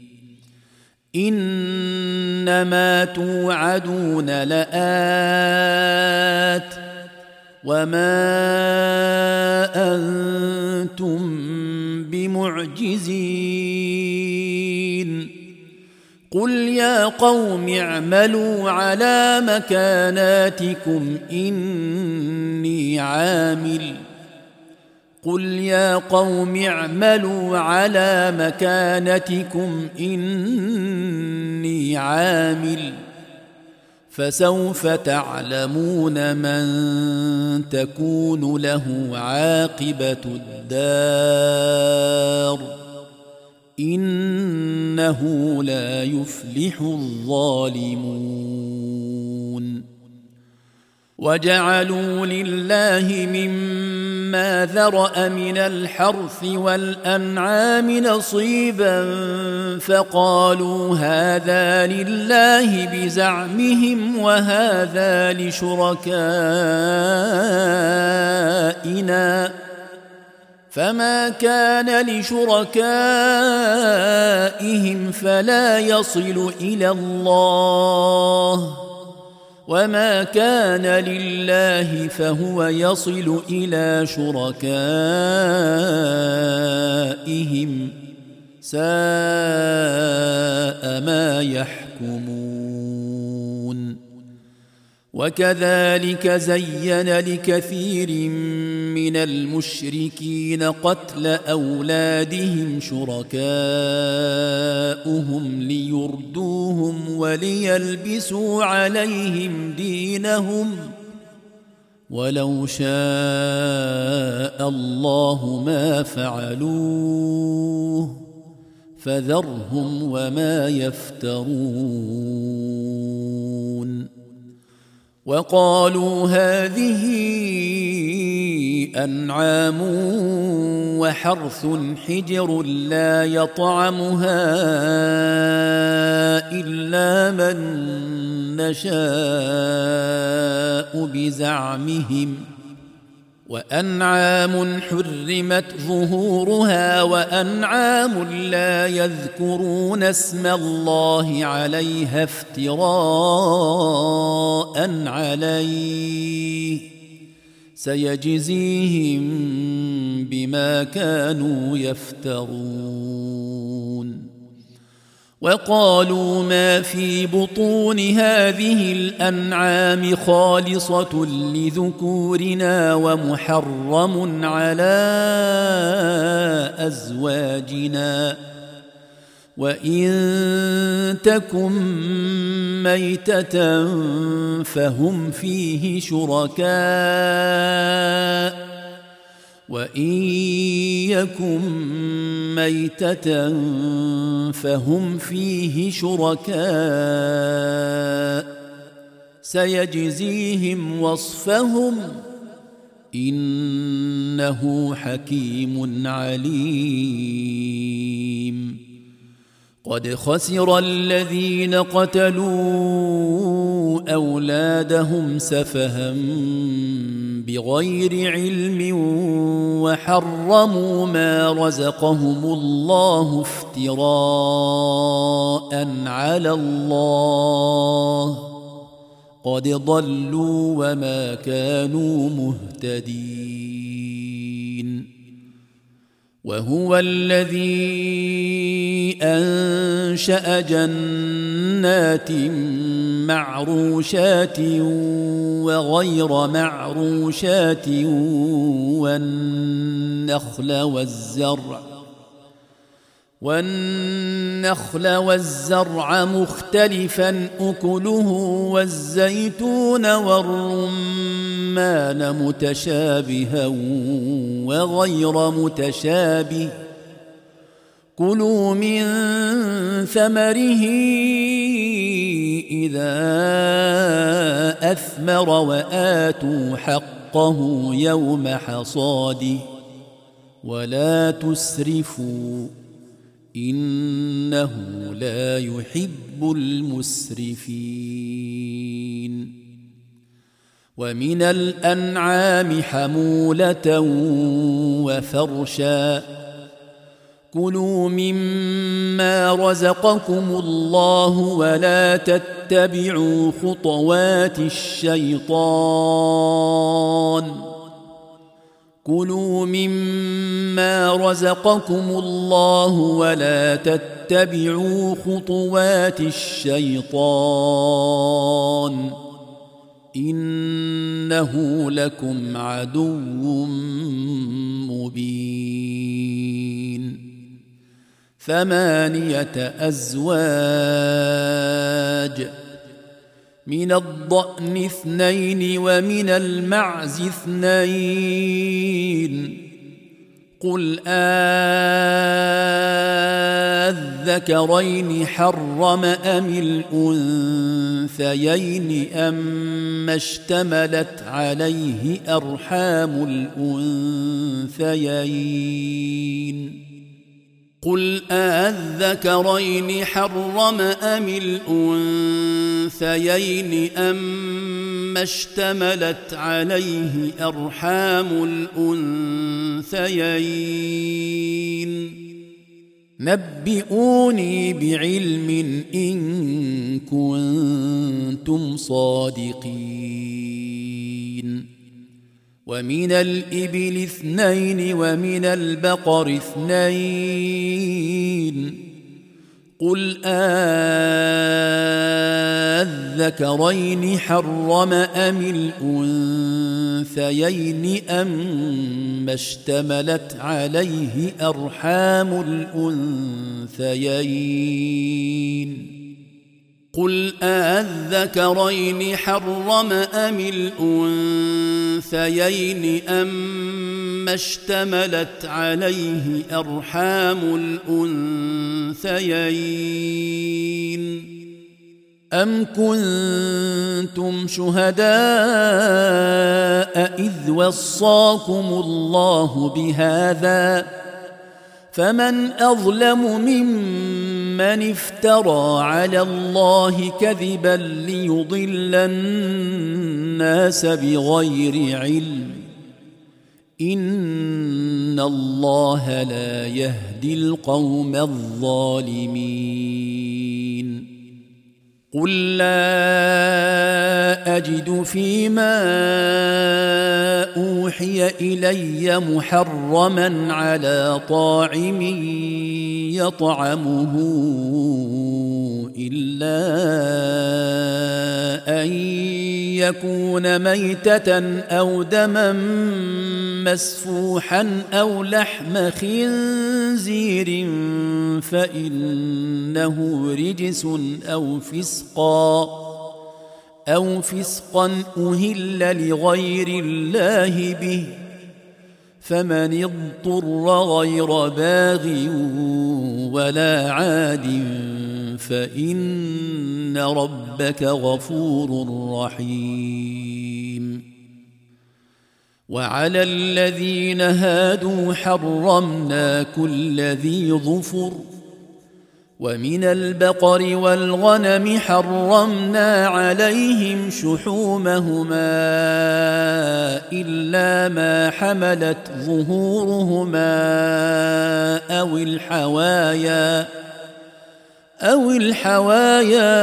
إنما توعدون لآت وما أنتم بمعجزين. قل يا قوم اعملوا على مكاناتكم إني عامل فسوف تعلمون من تكون له عاقبة الدار إنه لا يفلح الظالمون. وجعلوا لله مما ذرأ من الحرث والأنعام نصيبا فقالوا هذا لله بزعمهم وهذا لشركائنا فما كان لشركائهم فلا يصل إلى الله وما كان لله فهو يصل إلى شركائهم ساء ما يحكمون. وكذلك زين لكثير من المشركين قتل أولادهم شركاؤهم ليردوهم وليلبسوا عليهم دينهم ولو شاء الله ما فعلوه فذرهم وما يفترون. وقالوا هذه أنعام وحرث حجر لا يطعمها إلا من نشاء بزعمهم وأنعام حرمت ظهورها وأنعام لا يذكرون اسم الله عليها افتراء عليه سيجزيهم بما كانوا يفترون. وقالوا ما في بطون هذه الأنعام خالصة لذكورنا ومحرم على أزواجنا وإن تكن ميتة فهم فيه شركاء وإن يكن ميتة فهم فيه شركاء سيجزيهم وصفهم إنه حكيم عليم قد خسر الذين قتلوا أولادهم سفها بغير علم وحرموا ما رزقهم الله افتراء على الله قد ضلوا وما كانوا مهتدين وهو الذي أنشأ جنات معروشات وغير معروشات والنخل والزرع مختلفا أكله والزيتون والرمان متشابها وغير متشابه كلوا من ثمره إذا أثمر وآتوا حقه يوم حصاده ولا تسرفوا إنه لا يحب المسرفين ومن الأنعام حمولة وفرشا كلوا مما رزقكم الله ولا تتبعوا خطوات الشيطان كلوا مما رزقكم الله ولا تتبعوا خطوات الشيطان إنه لكم عدو مبين 8 أزواج من الضأن 2 ومن المعز 2 قل أذكرين حرم أم الأنثيين أما اشتملت عليه أرحام الأنثيين قل أذكرين حرم أم الأنثيين أما اشتملت عليه أرحام الأنثيين نبئوني بعلم إن كنتم صادقين ومن الإبل 2 ومن البقر 2 قل أذكرين حرم أم الأنثيين أما اشتملت عليه أرحام الأنثيين قل أذكرين حرم أم الأنثيين أما اشتملت عليه أرحام الأنثيين أم كنتم شهداء إذ وصاكم الله بهذا فمن أظلم ممن افترى على الله كذبا ليضل الناس بغير علم إن الله لا يهدي القوم الظالمين قل لا أجد فيما أوحي إلي محرما على طاعم يطعمه إلا أن يكون ميتة أو دما مسفوحا أو لحم خنزير فإنه رجس أو فسقا أهل لغير الله به فمن اضطر غير باغ ولا عاد فإن ربك غفور رحيم. وعلى الذين هادوا حرمنا كل ذي ظفر، ومن البقر والغنم حرمنا عليهم شحومهما إلا ما حملت ظهورهما أو الحوايا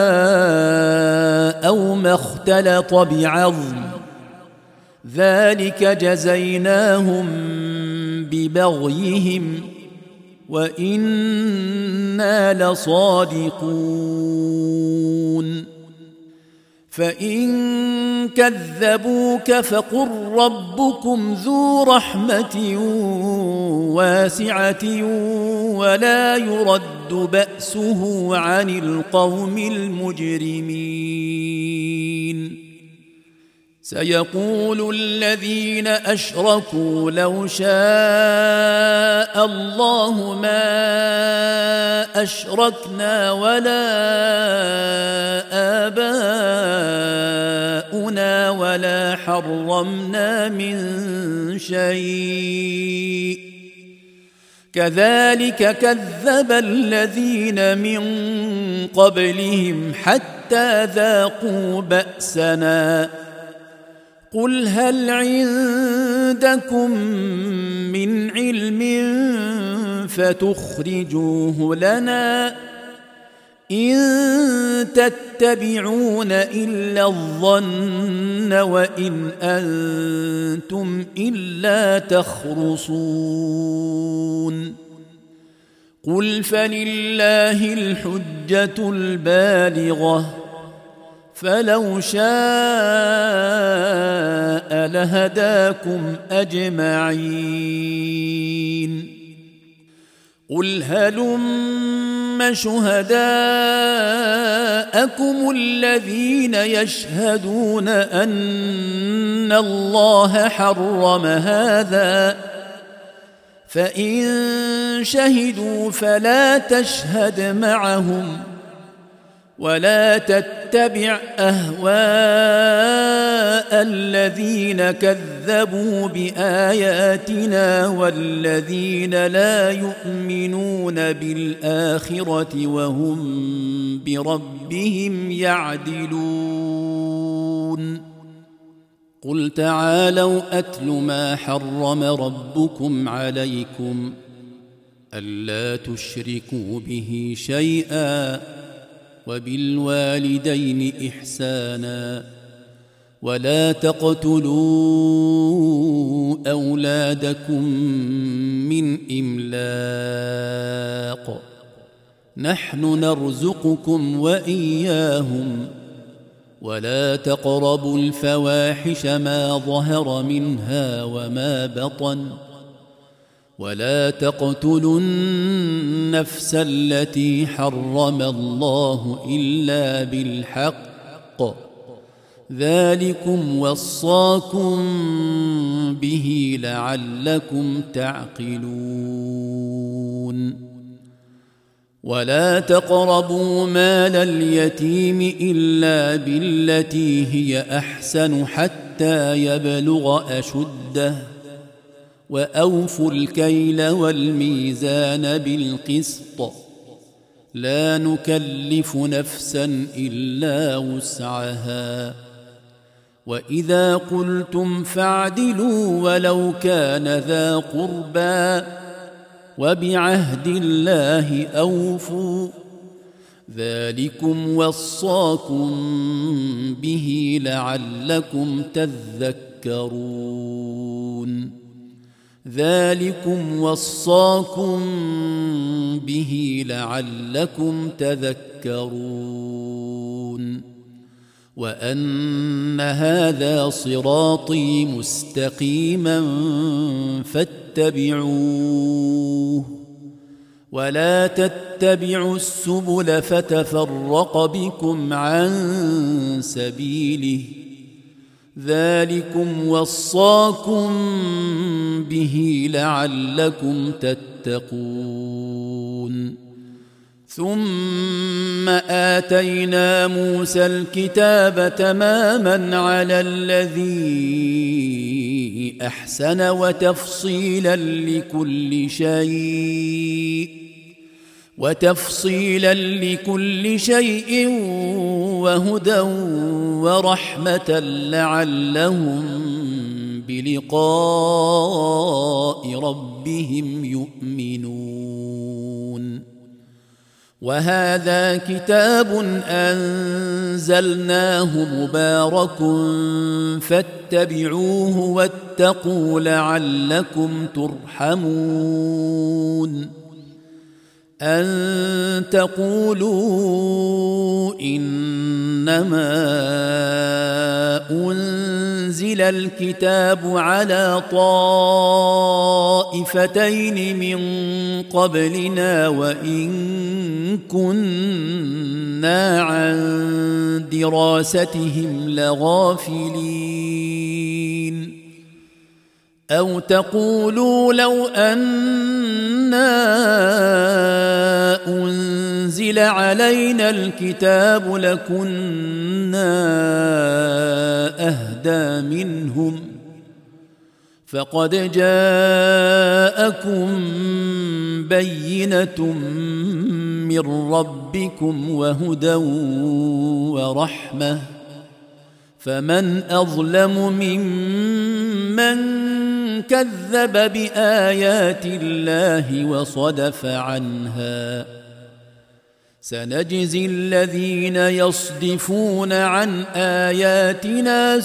أو ما اختلط بعظم، ذلك جزيناهم ببغيهم وإنا لصادقون. فإن كذبوك فقل ربكم ذو رحمة واسعة ولا يرد بأسه عن القوم المجرمين. سيقول الذين أشركوا لو شاء الله ما أشركنا ولا آباؤنا ولا حرمنا من شيء، كذلك كذب الذين من قبلهم حتى ذاقوا بأسنا. قل هل عندكم من علم فتخرجوه لنا؟ إن تتبعون إلا الظن وإن أنتم إلا تخرصون. قل فلله الحجة البالغة، فلو شاء لهداكم أجمعين. قل هلم شهداءكم الذين يشهدون أن الله حرم هذا، فإن شهدوا فلا تشهد معهم ولا تتبع أهواء الذين كذبوا بآياتنا والذين لا يؤمنون بالآخرة وهم بربهم يعدلون. قل تعالوا أتل ما حرم ربكم عليكم ألا تشركوا به شيئا وبالوالدين إحسانا ولا تقتلوا أولادكم من إملاق، نحن نرزقكم وإياهم، ولا تقربوا الفواحش ما ظهر منها وما بطن، ولا تقتلوا النفس التي حرم الله إلا بالحق، ذلكم وصاكم به لعلكم تعقلون. ولا تقربوا مال اليتيم إلا بالتي هي أحسن حتى يبلغ أشده، وأوفوا الكيل والميزان بالقسط، لا نكلف نفسا إلا وسعها، وإذا قلتم فاعدلوا ولو كان ذا قربى، وبعهد الله أوفوا، ذلكم وصاكم به لعلكم تذكرون. ذلكم وصاكم به لعلكم تذكرون. وأن هذا صراطي مستقيما فاتبعوه، ولا تتبعوا السبل فتفرق بكم عن سبيله، ذلكم وصاكم به لعلكم تتقون. ثم آتينا موسى الكتاب تماما على الذي أحسن وتفصيلا لكل شيء وهدى ورحمة لعلهم بلقاء ربهم يؤمنون. وهذا كتاب أنزلناه مبارك فاتبعوه واتقوا لعلكم ترحمون. أن تقولوا إنما أنزل الكتاب على طائفتين من قبلنا وإن كنا عن دراستهم لغافلين. أو تقولوا لو أنا أنزل علينا الكتاب لكنا أهدى منهم فقد جاءكم بينة من ربكم وهدى ورحمة فمن أظلم ممن كذب بآيات الله وصدف عنها. سنجزي الذين يصدفون عن آياتنا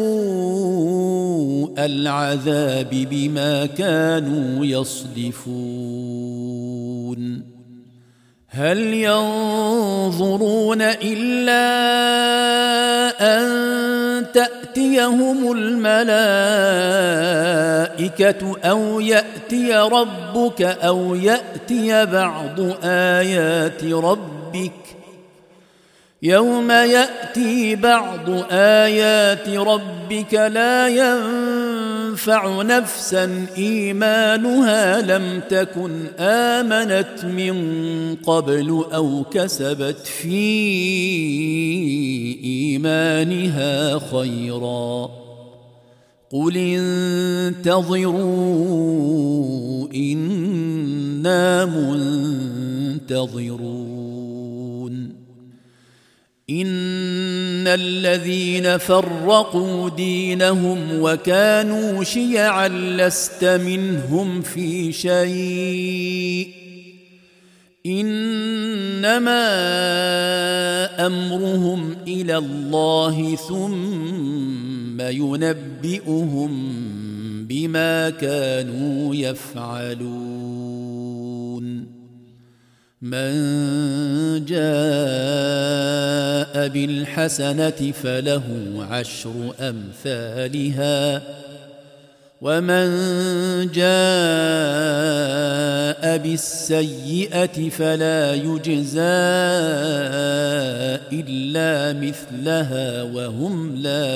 سوء العذاب بما كانوا يصدفون. هل ينظرون إلا أن تأتيهم الملائكة أو يأتي ربك أو يأتي بعض آيات ربك يوم يأتي بعض آيات ربك لا ينفع نفسا إيمانها لم تكن آمنت من قبل أو كسبت في إيمانها خيرا قل انتظروا إنا منتظرون. إن الذين فرقوا دينهم وكانوا شيعا لست منهم في شيء إنما أمرهم إلى الله ثم ينبئهم بما كانوا يفعلون. من جاء بالحسنة فله عشر أمثالها ومن جاء بالسيئة فلا يجزى إلا مثلها وهم لا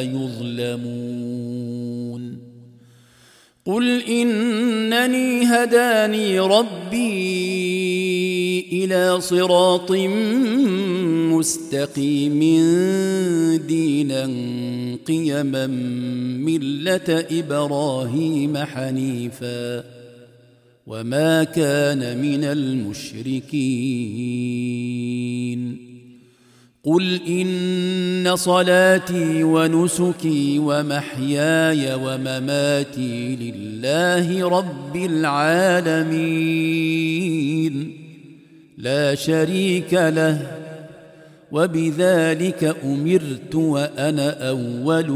يظلمون. قل إنني هداني ربي إلى صراط مستقيم دينا قيما ملة إبراهيم حنيفا وما كان من المشركين. قل إن صلاتي ونسكي ومحياي ومماتي لله رب العالمين لا شريك له وبذلك أمرت وأنا أول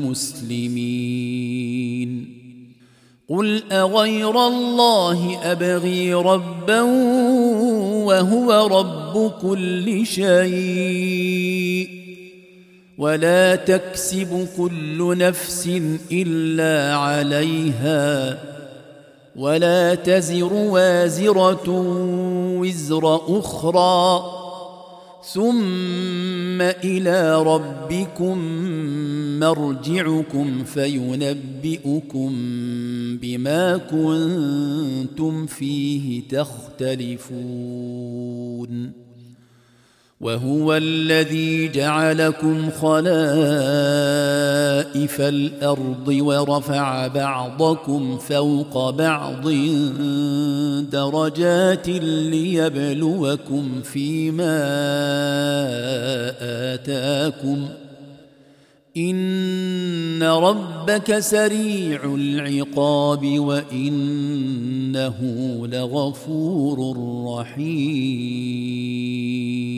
المسلمين. قل أغير الله أبغي ربا وهو رب كل شيء ولا تكسب كل نفس إلا عليها ولا تزر وازرة وزر أخرى ثم إلى ربكم مرجعكم فينبئكم بما كنتم فيه تختلفون وهو الذي جعلكم خلائف الأرض ورفع بعضكم فوق بعض درجات ليبلوكم فيما آتاكم إن ربك سريع العقاب وإنه لغفور رحيم